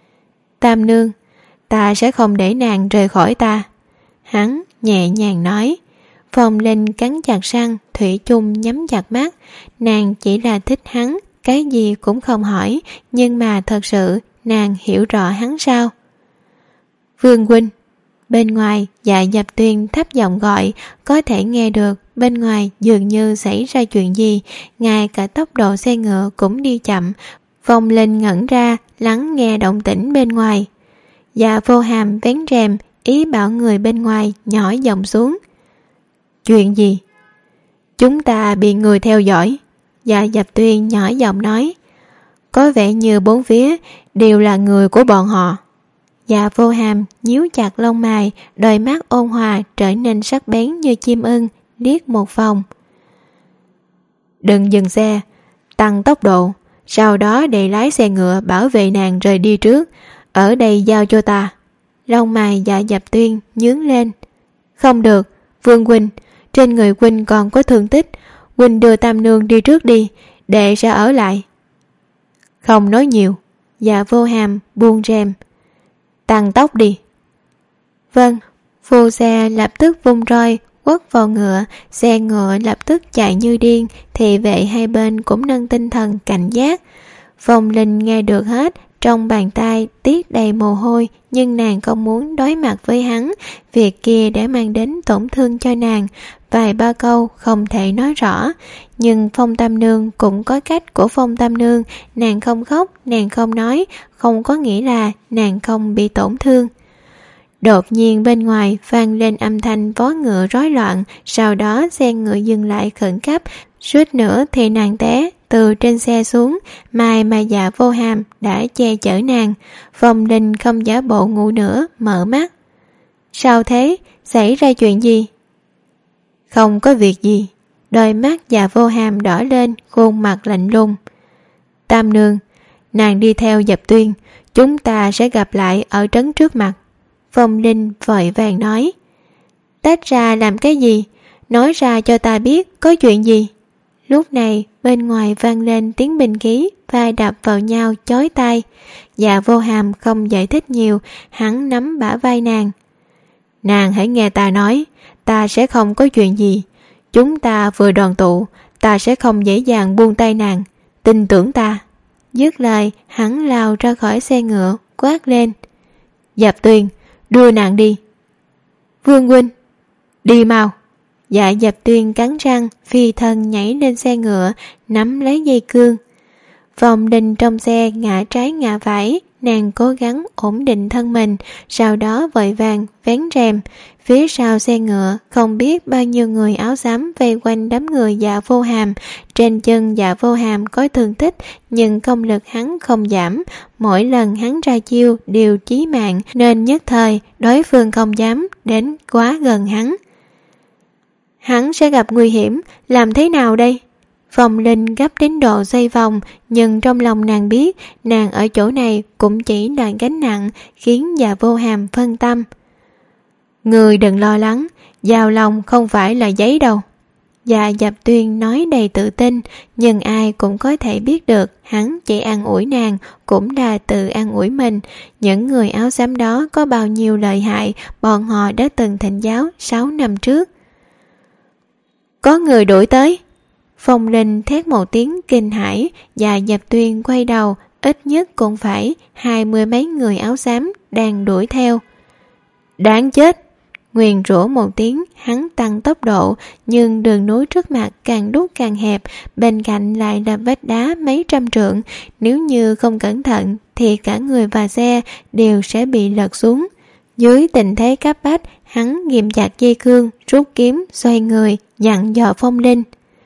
Tam Nương, ta sẽ không để nàng rời khỏi ta. Hắn nhẹ nhàng nói. Phong Linh cắn chặt răng, thủy chung nhắm chặt mắt. Nàng chỉ là thích hắn, cái gì cũng không hỏi, nhưng mà thật sự nàng hiểu rõ hắn sao? Vương huynh. Bên ngoài Dạ Dập Tuyên thấp giọng gọi, có thể nghe được bên ngoài dường như xảy ra chuyện gì, ngay cả tốc độ xe ngựa cũng đi chậm. Phong Linh ngẩn ra lắng nghe động tĩnh bên ngoài. Dạ Vô Hàm vén rèm, ý bảo người bên ngoài nhỏ giọng xuống. Chuyện gì? Chúng ta bị người theo dõi. Dạ Dập Tuyên nhỏ giọng nói. Có vẻ như bốn phía đều là người của bọn họ. Dạ Vô Hàm nhíu chặt lông mày, đôi mắt ôn hòa trở nên sắc bén như chim ưng, liếc một vòng. Đừng dừng xe, tăng tốc độ, sau đó để lái xe ngựa bảo vệ nàng rời đi trước. Ở đây giao cho ta. Lông mày Dạ Dập Tuyên nhướng lên. Không được, Vương huynh, trên người huynh còn có thương tích, huynh đưa Tam Nương đi trước đi, đệ sẽ ở lại. Không nói nhiều. Dạ Vô Hàm buông rèm. Tăng tốc đi. Vâng. Phu xe lập tức vung roi quất vào ngựa, xe ngựa lập tức chạy như điên. Thị vệ hai bên cũng nâng tinh thần cảnh giác. Phong Linh nghe được hết, trong bàn tay tiết đầy mồ hôi, nhưng nàng không muốn đối mặt với hắn. Việc kia đã mang đến tổn thương cho nàng, vài ba câu không thể nói rõ. Nhưng Phong Tam Nương cũng có cách của Phong Tam Nương, nàng không khóc, nàng không nói, không có nghĩa là nàng không bị tổn thương. Đột nhiên bên ngoài vang lên âm thanh vó ngựa rối loạn, sau đó xe ngựa dừng lại khẩn cấp, suýt nữa thì nàng té từ trên xe xuống. Mai mà Dạ Vô Hàm đã che chở nàng. Phong Linh không giả bộ ngủ nữa, mở mắt. Sao thế? Xảy ra chuyện gì? Không có việc gì. Đôi mắt Dạ Vô Hàm đỏ lên, khuôn mặt lạnh lùng. Tam Nương, nàng đi theo Dập Tuyên, chúng ta sẽ gặp lại ở trấn trước mặt. Phong Linh vội vàng nói. Tách ra làm cái gì? Nói ra cho ta biết có chuyện gì. Lúc này bên ngoài vang lên tiếng binh khí va đập vào nhau chói tai. Dạ Vô Hàm không giải thích nhiều, hắn nắm bả vai nàng. Nàng hãy nghe ta nói, ta sẽ không có chuyện gì. Chúng ta vừa đoàn tụ, ta sẽ không dễ dàng buông tay nàng, tin tưởng ta. Dứt lời, hắn lao ra khỏi xe ngựa, quát lên: Dạp Tuyên, đưa nàng đi. Vương huynh, đi mau. Dạ Dạp Tuyên cắn răng, phi thân nhảy lên xe ngựa, nắm lấy dây cương. Phong Linh trong xe ngã trái ngã phải, nàng cố gắng ổn định thân mình, sau đó vội vàng vén rèm. Phía sau xe ngựa không biết bao nhiêu người áo xám vây quanh đám người Dạ Vô Hàm. Trên chân Dạ Vô Hàm có thương tích, nhưng công lực hắn không giảm. Mỗi lần hắn ra chiêu đều chí mạng, nên nhất thời đối phương không dám đến quá gần hắn. Hắn sẽ gặp nguy hiểm, làm thế nào đây? Phong Linh gấp đến độ xoay vòng, nhưng trong lòng nàng biết nàng ở chỗ này cũng chỉ là gánh nặng, khiến Dạ Vô Hàm phân tâm. Người đừng lo lắng, dao lòng không phải là giấy đâu. Dạ Dạp Tuyên nói đầy tự tin, nhưng ai cũng có thể biết được hắn chỉ an ủi nàng, cũng là tự an ủi mình. Những người áo xám đó có bao nhiêu lợi hại, bọn họ đã từng thỉnh giáo sáu năm trước. Có người đuổi tới. Phong Linh thét một tiếng kinh hãi. Dạ Dạp Tuyên quay đầu, ít nhất cũng phải hai mươi mấy người áo xám đang đuổi theo. Đáng chết! Nguyền rủa một tiếng, hắn tăng tốc độ, nhưng đường núi trước mặt càng đút càng hẹp, bên cạnh lại là vách đá mấy trăm trượng. Nếu như không cẩn thận thì cả người và xe đều sẽ bị lật xuống. Dưới tình thế cấp bách, hắn ghim chặt dây cương, rút kiếm, xoay người, dặn dò Phong Linh: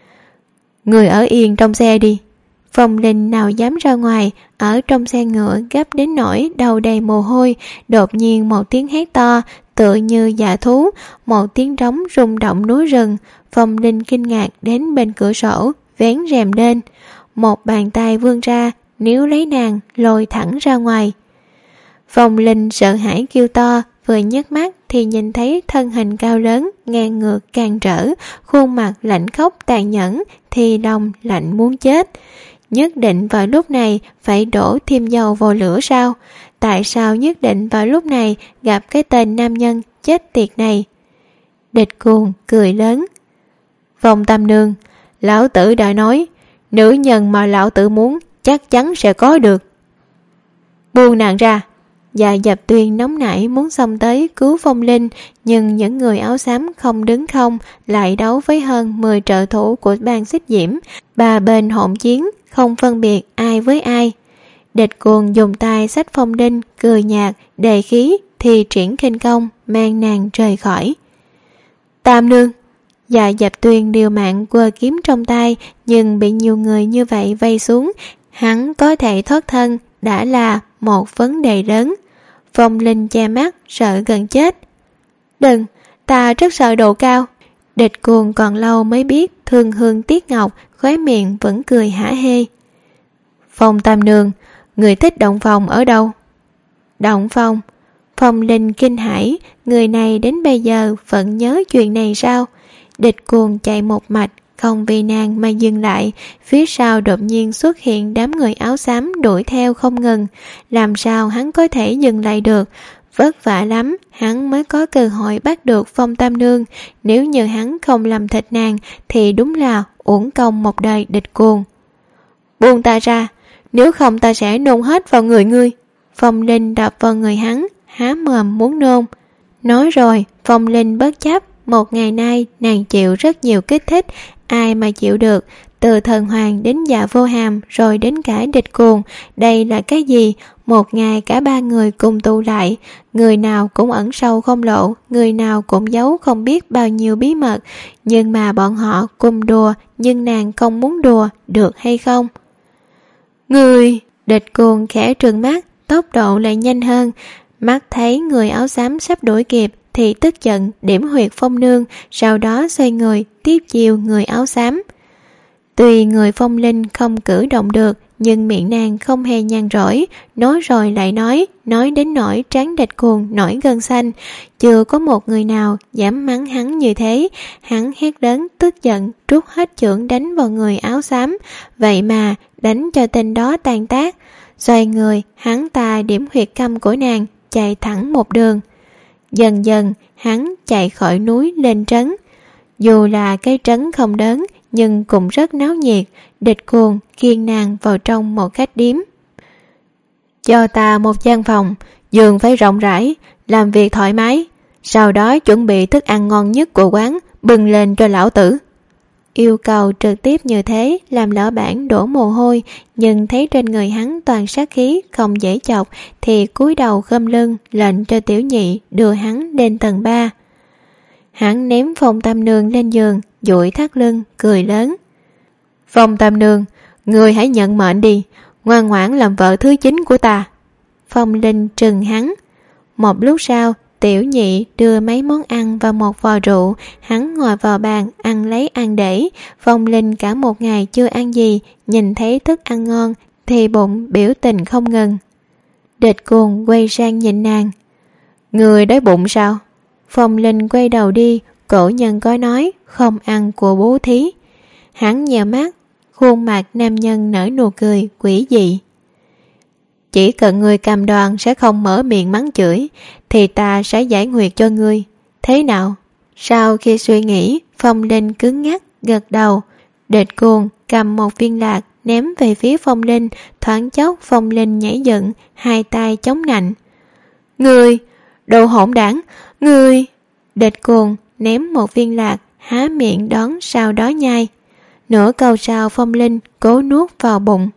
Người ở yên trong xe đi. Phong Linh nào dám ra ngoài, ở trong xe ngựa gấp đến nỗi đầu đầy mồ hôi. Đột nhiên một tiếng hét to, tựa như dạ thú, một tiếng trống rung động núi rừng. Phong Linh kinh ngạc đến bên cửa sổ, vén rèm lên. Một bàn tay vươn ra, níu lấy nàng, lôi thẳng ra ngoài. Phong Linh sợ hãi kêu to, vừa nhấc mắt thì nhìn thấy thân hình cao lớn, ngang ngược càn trở, khuôn mặt lạnh khốc tàn nhẫn, thì lòng lạnh muốn chết. Nhất định vào lúc này phải đổ thêm dầu vào lửa sao? Tại sao nhất định vào lúc này gặp cái tên nam nhân chết tiệt này? Địch Cuồng cười lớn: Phong Tam Nương, lão tử đã nói, nữ nhân mà lão tử muốn chắc chắn sẽ có được. Buông nàng ra. Dạ Dạp Tuyên nóng nảy muốn xông tới cứu Phong Linh, nhưng những người áo xám không đứng không, lại đấu với hơn mười trợ thủ của bang Xích Diễm. Ba bên hỗn chiến, không phân biệt ai với ai. Địch Cuồng dùng tay xách Phong Linh, cười nhạt, đề khí thì triển khinh công, mang nàng rời khỏi. Tam Nương. Dạ Dạp Tuyên liều mạng quơ kiếm trong tay, nhưng bị nhiều người như vậy vây xuống, hắn có thể thoát thân đã là một vấn đề lớn. Phong Linh che mắt, sợ gần chết. Đừng, ta rất sợ độ cao. Địch Cuồng còn lâu mới biết thương hương tiếc ngọc, khóe miệng vẫn cười hả hê. Phong Tam Nương, người thích động phòng ở đâu? Động phòng? Phong Linh kinh hãi, người này đến bây giờ vẫn nhớ chuyện này sao? Địch Cuồng chạy một mạch, không vì nàng mà dừng lại. Phía sau đột nhiên xuất hiện đám người áo xám đuổi theo không ngừng. Làm sao hắn có thể dừng lại được? Vất vả lắm hắn mới có cơ hội bắt được Phong Tam Nương. Nếu như hắn không làm thịt nàng thì đúng là uổng công một đời Địch Cuồng. Buông ta ra, nếu không ta sẽ nôn hết vào người ngươi. Phong Linh đập vào người hắn, há mồm muốn nôn. Nói rồi, Phong Linh bất chấp. Một ngày nay nàng chịu rất nhiều kích thích, ai mà chịu được? Từ Thần Hoàng đến Dạ Vô Hàm, rồi đến cả Địch Cuồng. Đây là cái gì? Một ngày cả ba người cùng tụ lại, người nào cũng ẩn sâu không lộ, người nào cũng giấu không biết bao nhiêu bí mật. Nhưng mà bọn họ cùng đùa, nhưng nàng không muốn đùa, được hay không? Người! Địch Cuồng khẽ trừng mắt, tốc độ lại nhanh hơn. Mắt thấy người áo xám sắp đuổi kịp thì tức giận điểm huyệt Phong Nương, sau đó xoay người tiếp chiều người áo xám. Tuy người Phong Linh không cử động được, nhưng miệng nàng không hề nhàn rỗi, nói rồi lại nói, nói đến nỗi trán Địch Cuồng nổi gân xanh. Chưa có một người nào dám mắng hắn như thế. Hắn hét lớn tức giận, trút hết chưởng đánh vào người áo xám, vậy mà đánh cho tên đó tan tác. Xoay người, hắn ta điểm huyệt câm của nàng, chạy thẳng một đường. Dần dần hắn chạy khỏi núi lên trấn. Dù là cái trấn không lớn nhưng cũng rất náo nhiệt. Địch Cuồng khiêng nàng vào trong một khách điếm. Cho ta một gian phòng, giường phải rộng rãi, làm việc thoải mái, sau đó chuẩn bị thức ăn ngon nhất của quán bưng lên cho lão tử. Yêu cầu trực tiếp như thế làm lão bản đổ mồ hôi, nhưng thấy trên người hắn toàn sát khí không dễ chọc thì cúi đầu khom lưng lệnh cho tiểu nhị đưa hắn lên tầng ba. Hắn ném Phong Tam Nương lên giường, duỗi thắt lưng cười lớn. Phong Tam Nương, người hãy nhận mệnh đi, ngoan ngoãn làm vợ thứ chín của ta. Phong Linh trừng hắn. Một lúc sau, tiểu nhị đưa mấy món ăn và một vò rượu. Hắn ngồi vào bàn ăn lấy ăn để. Phong Linh cả một ngày chưa ăn gì, nhìn thấy thức ăn ngon thì bụng biểu tình không ngừng. Địch Cuồng quay sang nhìn nàng. Người đói bụng sao? Phong Linh quay đầu đi. Cổ nhân có nói không ăn của bố thí. Hắn nhèo mắt, khuôn mặt nam nhân nở nụ cười quỷ dị. Chỉ cần người cầm đoàn sẽ không mở miệng mắng chửi thì ta sẽ giải nguyệt cho ngươi. Thế nào? Sau khi suy nghĩ, Phong Linh cứng ngắc gật đầu. Địch Cuồng cầm một viên lạc ném về phía Phong Linh. Thoáng chốc Phong Linh nhảy dựng, hai tay chống nạnh. Ngươi, đồ hỗn đảng, ngươi! Địch Cuồng ném một viên lạc, há miệng đón sau đó nhai. Nửa câu sau Phong Linh cố nuốt vào bụng.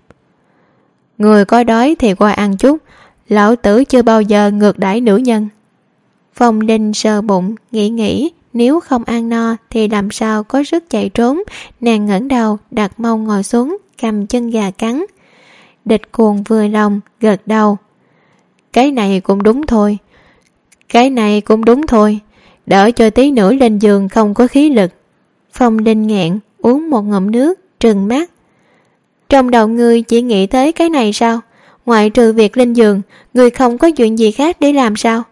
Người có đói thì qua ăn chút, lão tử chưa bao giờ ngược đãi nữ nhân. Phong Linh sờ bụng, nghĩ nghĩ, nếu không ăn no thì làm sao có sức chạy trốn. Nàng ngẩng đầu, đặt mông ngồi xuống, cầm chân gà cắn. Địch Cuồng vừa lòng, gật đầu. Cái này cũng đúng thôi. Cái này cũng đúng thôi. Đỡ cho tí nữa lên giường không có khí lực. Phong Linh nghẹn, uống một ngụm nước, trừng mắt. Trong đầu ngươi chỉ nghĩ tới cái này sao? Ngoại trừ việc lên giường, ngươi không có chuyện gì khác để làm sao?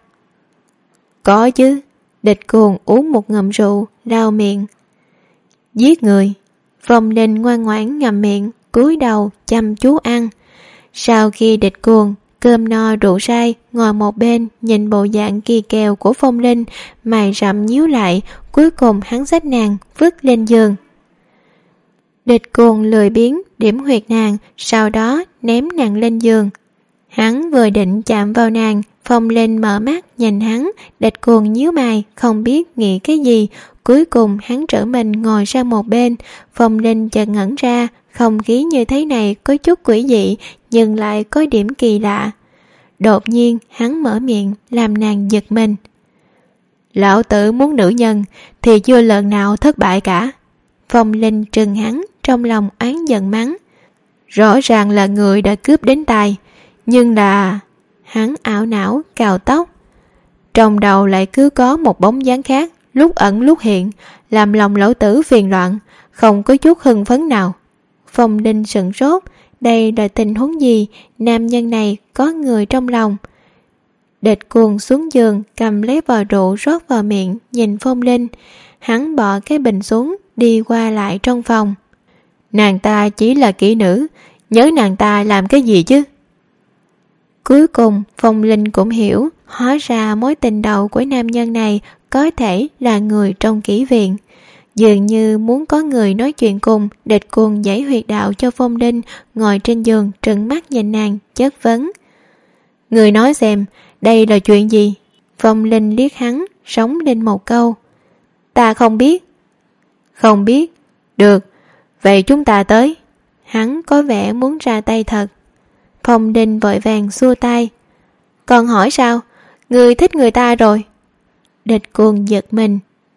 Có chứ. Địch Cuồng uống một ngụm rượu, lau miệng. Giết người. Phong Linh ngoan ngoãn ngậm miệng, cúi đầu chăm chú ăn. Sau khi Địch Cuồng cơm no rượu say, ngồi một bên nhìn bộ dạng kỳ kèo của Phong Linh, mày rậm nhíu lại. Cuối cùng hắn xách nàng vứt lên giường. Địch Cuồng lười biếng điểm huyệt nàng, sau đó ném nàng lên giường. Hắn vừa định chạm vào nàng, Phong Linh mở mắt nhìn hắn. Địch Cuồng nhíu mày không biết nghĩ cái gì. Cuối cùng hắn trở mình ngồi sang một bên. Phong Linh chợt ngẩn ra. Không khí như thế này có chút quỷ dị, nhưng lại có điểm kỳ lạ. Đột nhiên hắn mở miệng làm nàng giật mình. Lão tử muốn nữ nhân thì chưa lần nào thất bại cả. Phong Linh trừng hắn, trong lòng oán giận mắng. Rõ ràng là người đã cướp đến tay, nhưng là... Hắn ảo não cào tóc. Trong đầu lại cứ có một bóng dáng khác, lúc ẩn lúc hiện, làm lòng lão tử phiền loạn, không có chút hưng phấn nào. Phong Linh sửng sốt. Đây là tình huống gì? Nam nhân này có người trong lòng. Địch Cuồng xuống giường, cầm lấy vò rượu rót vào miệng, nhìn Phong Linh. Hắn bỏ cái bình xuống, đi qua lại trong phòng. Nàng ta chỉ là kỹ nữ, nhớ nàng ta làm cái gì chứ? Cuối cùng Phong Linh cũng hiểu, hóa ra mối tình đầu của nam nhân này có thể là người trong kỹ viện. Dường như muốn có người nói chuyện cùng. Địch Cuồng giải huyệt đạo cho Phong Linh, ngồi trên giường trừng mắt nhìn nàng, chất vấn. Người nói xem, đây là chuyện gì? Phong Linh liếc hắn, sống lên một câu. Ta không biết. Không biết? Được, vậy chúng ta tới. Hắn có vẻ muốn ra tay thật. Phong Linh vội vàng xua tay. Còn hỏi sao? Người thích người ta rồi. Địch Cuồng giật mình.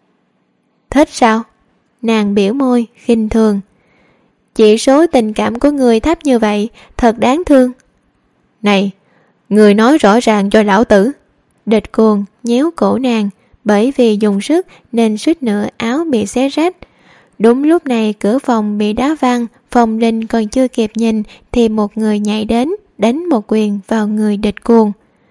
Thích sao? Nàng biểu môi khinh thường. Chỉ số tình cảm của người thấp như vậy, thật đáng thương. Này, người nói rõ ràng cho lão tử. Địch Cuồng nhéo cổ nàng. Bởi vì dùng sức nên suýt nữa áo bị xé rách. Đúng lúc này cửa phòng bị đá văng. Phong Linh còn chưa kịp nhìn thì một người nhảy đến, đánh một quyền vào người Địch Cuồng.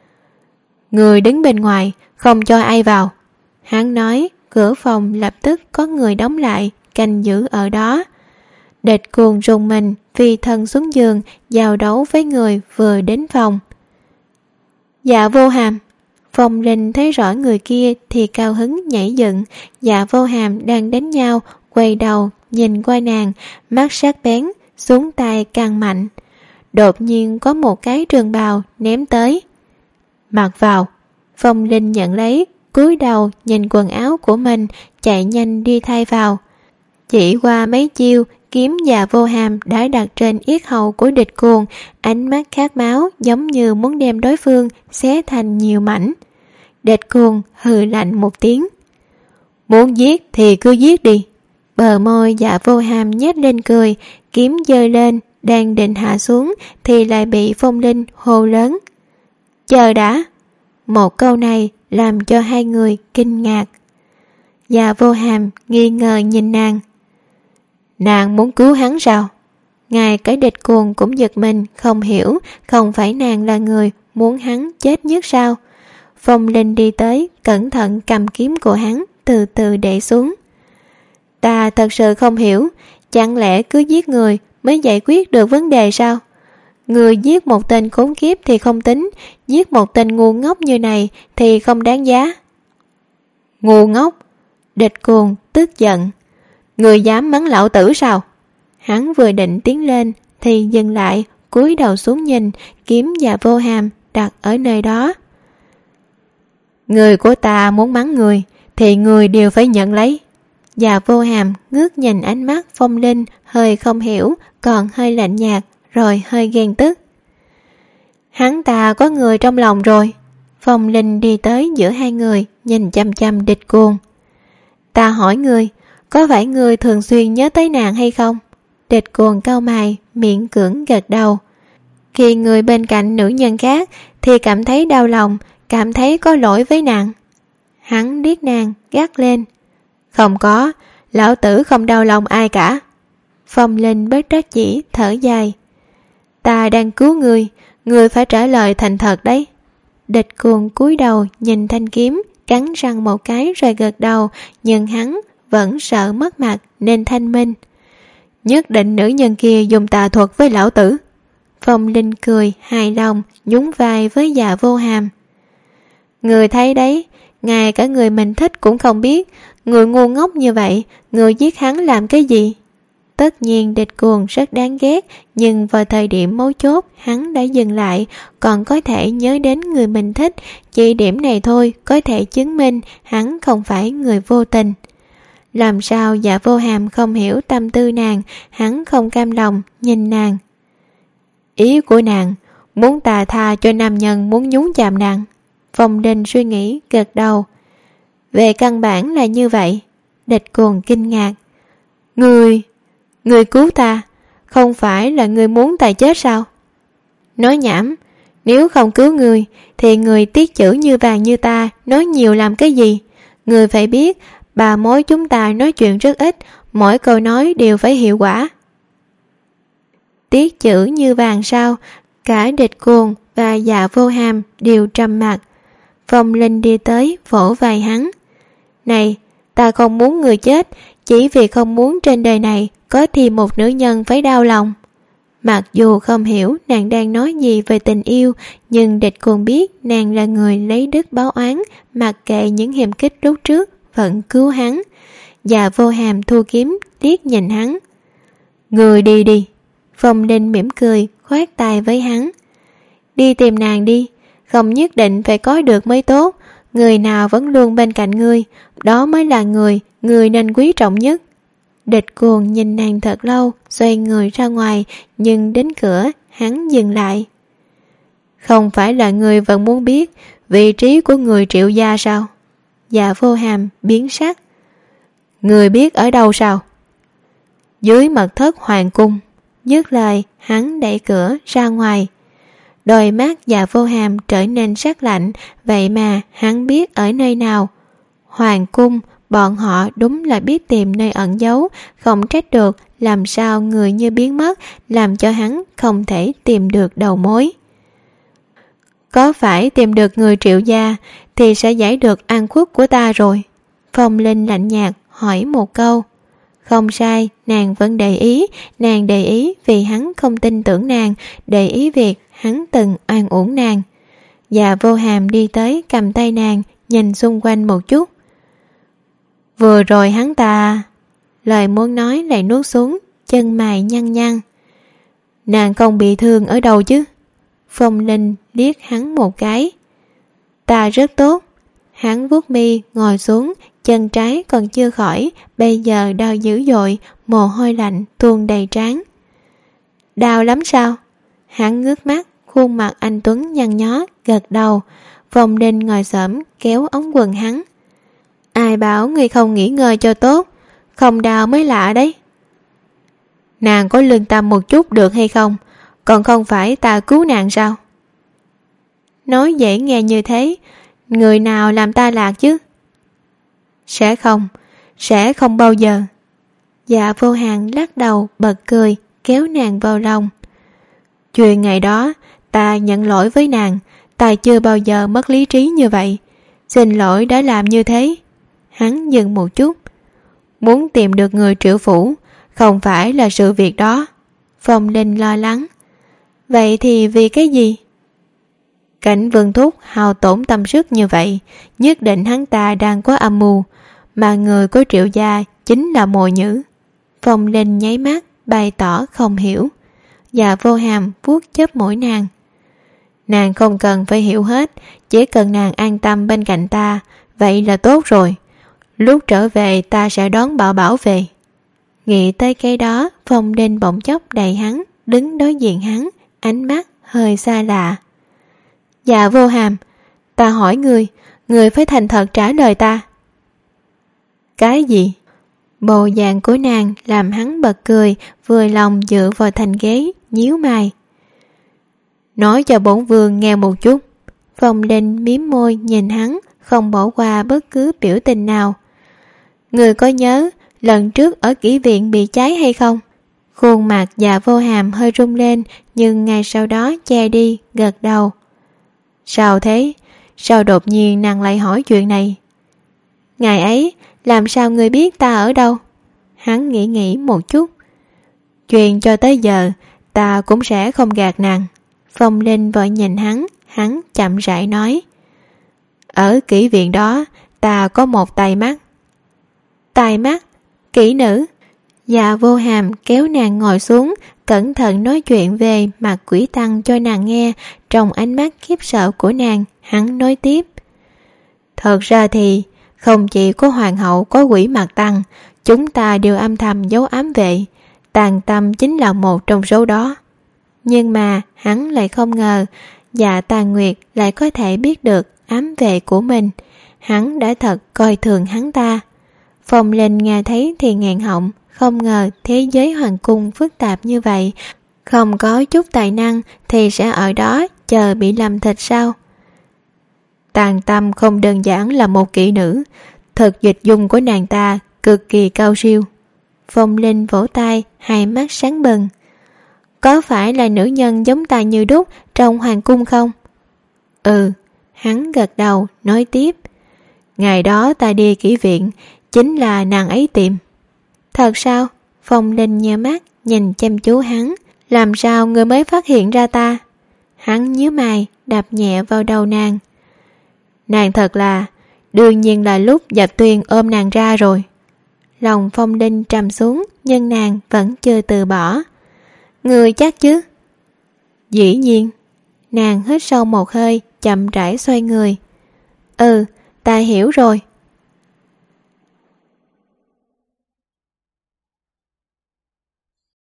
Người đứng bên ngoài, không cho ai vào. Hắn nói. Cửa phòng lập tức có người đóng lại, canh giữ ở đó. Địch Cuồng rùng mình, phi thân xuống giường, giao đấu với người vừa đến phòng. Dạ Vô Hàm. Phong Linh thấy rõ người kia thì cao hứng nhảy dựng. Dạ Vô Hàm đang đánh nhau, quay đầu nhìn qua nàng, mắt sắc bén, xuống tay càng mạnh. Đột nhiên có một cái trường bào ném tới. Mặc vào. Phong Linh nhận lấy, cúi đầu nhìn quần áo của mình, chạy nhanh đi thay vào. Chỉ qua mấy chiêu, kiếm Dạ Vô Hàm đã đặt trên yết hầu của địch cuồng, ánh mắt khát máu giống như muốn đem đối phương xé thành nhiều mảnh. Địch cuồng hừ lạnh một tiếng. Muốn giết thì cứ giết đi. Bờ môi Dạ Vô Hàm nhếch lên cười, kiếm giơ lên, đang định hạ xuống thì lại bị Phong Linh hô lớn. Chờ đã. Một câu này làm cho hai người kinh ngạc. Dạ Vô Hàm nghi ngờ nhìn nàng. Nàng muốn cứu hắn sao? Ngay cái địch cuồng cũng giật mình, không hiểu, không phải nàng là người muốn hắn chết nhất sao? Phong Linh đi tới, cẩn thận cầm kiếm của hắn, từ từ để xuống. Ta thật sự không hiểu, chẳng lẽ cứ giết người mới giải quyết được vấn đề sao? Người giết một tên khốn kiếp thì không tính, giết một tên ngu ngốc như này thì không đáng giá. Ngu ngốc? Địch cuồng tức giận. Người dám mắng lão tử sao? Hắn vừa định tiến lên thì dừng lại, cúi đầu xuống nhìn, kiếm Dạ Vô Hàm đặt ở nơi đó. Người của ta muốn mắng người thì người đều phải nhận lấy. Dạ Vô Hàm ngước nhìn ánh mắt Phong Linh, hơi không hiểu, còn hơi lạnh nhạt, rồi hơi ghen tức. Hắn ta có người trong lòng rồi. Phong Linh đi tới giữa hai người, nhìn chăm chăm địch cuồng. Ta hỏi người, có phải người thường xuyên nhớ tới nàng hay không? Địch cuồng cau mày, miệng cưỡng gật đầu. Khi người bên cạnh nữ nhân khác thì cảm thấy đau lòng, cảm thấy có lỗi với nàng. Hắn liếc nàng, gắt lên. Không có, lão tử không đau lòng ai cả. Phong Linh bất đắc dĩ thở dài. Ta đang cứu người, người phải trả lời thành thật đấy. Địch cuồng cúi đầu nhìn thanh kiếm, cắn răng một cái rồi gật đầu, nhưng hắn vẫn sợ mất mặt nên thanh minh. Nhất định nữ nhân kia dùng tà thuật với lão tử. Phong Linh cười hài lòng, nhún vai với Dạ Vô Hàm. Người thấy đấy, ngay cả người mình thích cũng không biết, người ngu ngốc như vậy, người giết hắn làm cái gì? Tất nhiên địch cuồng rất đáng ghét, nhưng vào thời điểm mấu chốt hắn đã dừng lại, còn có thể nhớ đến người mình thích, chỉ điểm này thôi có thể chứng minh hắn không phải người vô tình. Làm sao Dạ Vô Hàm không hiểu tâm tư nàng, hắn không cam lòng nhìn nàng. Ý của nàng, muốn tà tha cho nam nhân muốn nhúng chạm nàng. Phong Linh suy nghĩ gật đầu. Về căn bản là như vậy. Địch cuồng kinh ngạc. Người, người cứu ta, không phải là người muốn ta chết sao? Nói nhảm, nếu không cứu người thì người tiết chữ như vàng như ta nói nhiều làm cái gì? Người phải biết, bà mối chúng ta nói chuyện rất ít, mỗi câu nói đều phải hiệu quả. Tiết chữ như vàng sao? Cả địch cuồng và Dạ Vô Hàm đều trầm mặc. Phong Linh đi tới vỗ vai hắn. Này, ta không muốn người chết, chỉ vì không muốn trên đời này có thêm một nữ nhân phải đau lòng. Mặc dù không hiểu nàng đang nói gì về tình yêu, nhưng địch cuồng biết nàng là người lấy đức báo oán, mặc kệ những hiềm khích lúc trước vẫn cứu hắn. Dạ Vô Hàm thu kiếm liếc nhìn hắn. Người đi đi. Phong Linh mỉm cười khoát tay với hắn. Đi tìm nàng đi, không nhất định phải có được mới tốt, người nào vẫn luôn bên cạnh ngươi, đó mới là người người nên quý trọng nhất. Địch cuồng nhìn nàng thật lâu, xoay người ra ngoài, nhưng đến cửa hắn dừng lại. Không phải là người vẫn muốn biết vị trí của người Triệu gia sao? Dạ Vô Hàm biến sắc. Người biết ở đâu sao? Dưới mật thất hoàng cung. Dứt lời hắn đẩy cửa ra ngoài. Đôi mắt Dạ Vô Hàm trở nên sắc lạnh, vậy mà hắn biết ở nơi nào. Hoàng cung, bọn họ đúng là biết tìm nơi ẩn giấu, không trách được làm sao người như biến mất, làm cho hắn không thể tìm được đầu mối. Có phải tìm được người Triệu gia thì sẽ giải được an khuất của ta rồi. Phong Linh lạnh nhạt hỏi một câu. Không sai, nàng vẫn để ý, nàng để ý vì hắn không tin tưởng nàng, để ý việc hắn từng oan uổng nàng. Dạ Vô Hàm đi tới cầm tay nàng, nhìn xung quanh một chút. Vừa rồi hắn ta... Lời muốn nói lại nuốt xuống, chân mày nhăn nhăn. Nàng không bị thương ở đâu chứ? Phong Linh liếc hắn một cái. Ta rất tốt. Hắn vuốt mi ngồi xuống, chân trái còn chưa khỏi, bây giờ đau dữ dội, mồ hôi lạnh tuôn đầy trán. Đau lắm sao? Hắn ngước mắt, khuôn mặt anh tuấn nhăn nhó, gật đầu. Phong Linh ngồi xổm kéo ống quần hắn. Ai bảo người không nghỉ ngơi cho tốt, không đau mới lạ đấy. Nàng có lương tâm một chút được hay không? Còn không phải ta cứu nàng sao? Nói dễ nghe như thế, người nào làm ta lạc chứ? Sẽ không, sẽ không bao giờ. Dạ Vô Hàn lắc đầu bật cười, kéo nàng vào lòng. Chuyện ngày đó, ta nhận lỗi với nàng, ta chưa bao giờ mất lý trí như vậy. Xin lỗi đã làm như thế. Hắn dừng một chút. Muốn tìm được người triệu phủ, không phải là sự việc đó. Phong Linh lo lắng. Vậy thì vì cái gì? Cảnh Vương Thúc hao tổn tâm sức như vậy, nhất định hắn ta đang có âm mưu, mà người của Triệu gia chính là Mộ Nhữ. Phong Linh nháy mắt, bày tỏ không hiểu. Dạ Vô Hàm vuốt chớp mũi nàng. Nàng không cần phải hiểu hết, chỉ cần nàng an tâm bên cạnh ta, vậy là tốt rồi. Lúc trở về ta sẽ đón Bảo Bảo về. Nghĩ tới cái đó, Phong Linh bỗng chốc đầy hắn, đứng đối diện hắn, ánh mắt hơi xa lạ. Dạ Vô Hàm, ta hỏi người, người phải thành thật trả lời ta. Cái gì? Bộ dạng của nàng làm hắn bật cười, vừa lòng dựa vào thành ghế, nhíu mày. Nói cho bổn vương nghe một chút. Phong Linh mím môi nhìn hắn, không bỏ qua bất cứ biểu tình nào. Người có nhớ lần trước ở kỹ viện bị cháy hay không? Khuôn mặt Dạ Vô Hàm hơi rung lên, nhưng ngay sau đó che đi, gật đầu. Sao thế? Sao đột nhiên nàng lại hỏi chuyện này? Ngày ấy, làm sao người biết ta ở đâu? Hắn nghĩ nghĩ một chút. Chuyện cho tới giờ, ta cũng sẽ không gạt nàng. Phong Linh vội nhìn hắn, hắn chậm rãi nói. Ở kỹ viện đó, ta có một tai mắt. Tai mắt? Kỹ nữ? Dạ Vô Hàm kéo nàng ngồi xuống, cẩn thận nói chuyện về mặt quỷ tăng cho nàng nghe. Trong ánh mắt khiếp sợ của nàng, hắn nói tiếp. Thật ra thì, không chỉ có hoàng hậu có quỷ mặt tăng, chúng ta đều âm thầm giấu ám vệ. Tàn Tâm chính là một trong số đó. Nhưng mà hắn lại không ngờ Dạ Tàn Nguyệt lại có thể biết được ám vệ của mình. Hắn đã thật coi thường hắn ta. Phong Linh nghe thấy thì nghẹn họng, không ngờ thế giới hoàng cung phức tạp như vậy. Không có chút tài năng thì sẽ ở đó chờ bị làm thịt sao? Tàn Tâm không đơn giản là một kỹ nữ, thực dịch dung của nàng ta cực kỳ cao siêu. Phong Linh vỗ tay, hai mắt sáng bừng. Có phải là nữ nhân giống ta như đúc trong hoàng cung không? Ừ, hắn gật đầu, nói tiếp. Ngày đó ta đi kỹ viện, chính là nàng ấy tìm. Thật sao? Phong Linh nheo mắt, nhìn chăm chú hắn. Làm sao người mới phát hiện ra ta? Hắn nhíu mày, đạp nhẹ vào đầu nàng. Nàng thật là, đương nhiên là lúc Dạp Tuyên ôm nàng ra rồi. Lòng Phong Linh trầm xuống, nhưng nàng vẫn chưa từ bỏ. Người chắc chứ? Dĩ nhiên. Nàng hít sâu một hơi, chậm rãi xoay người. Ừ, ta hiểu rồi.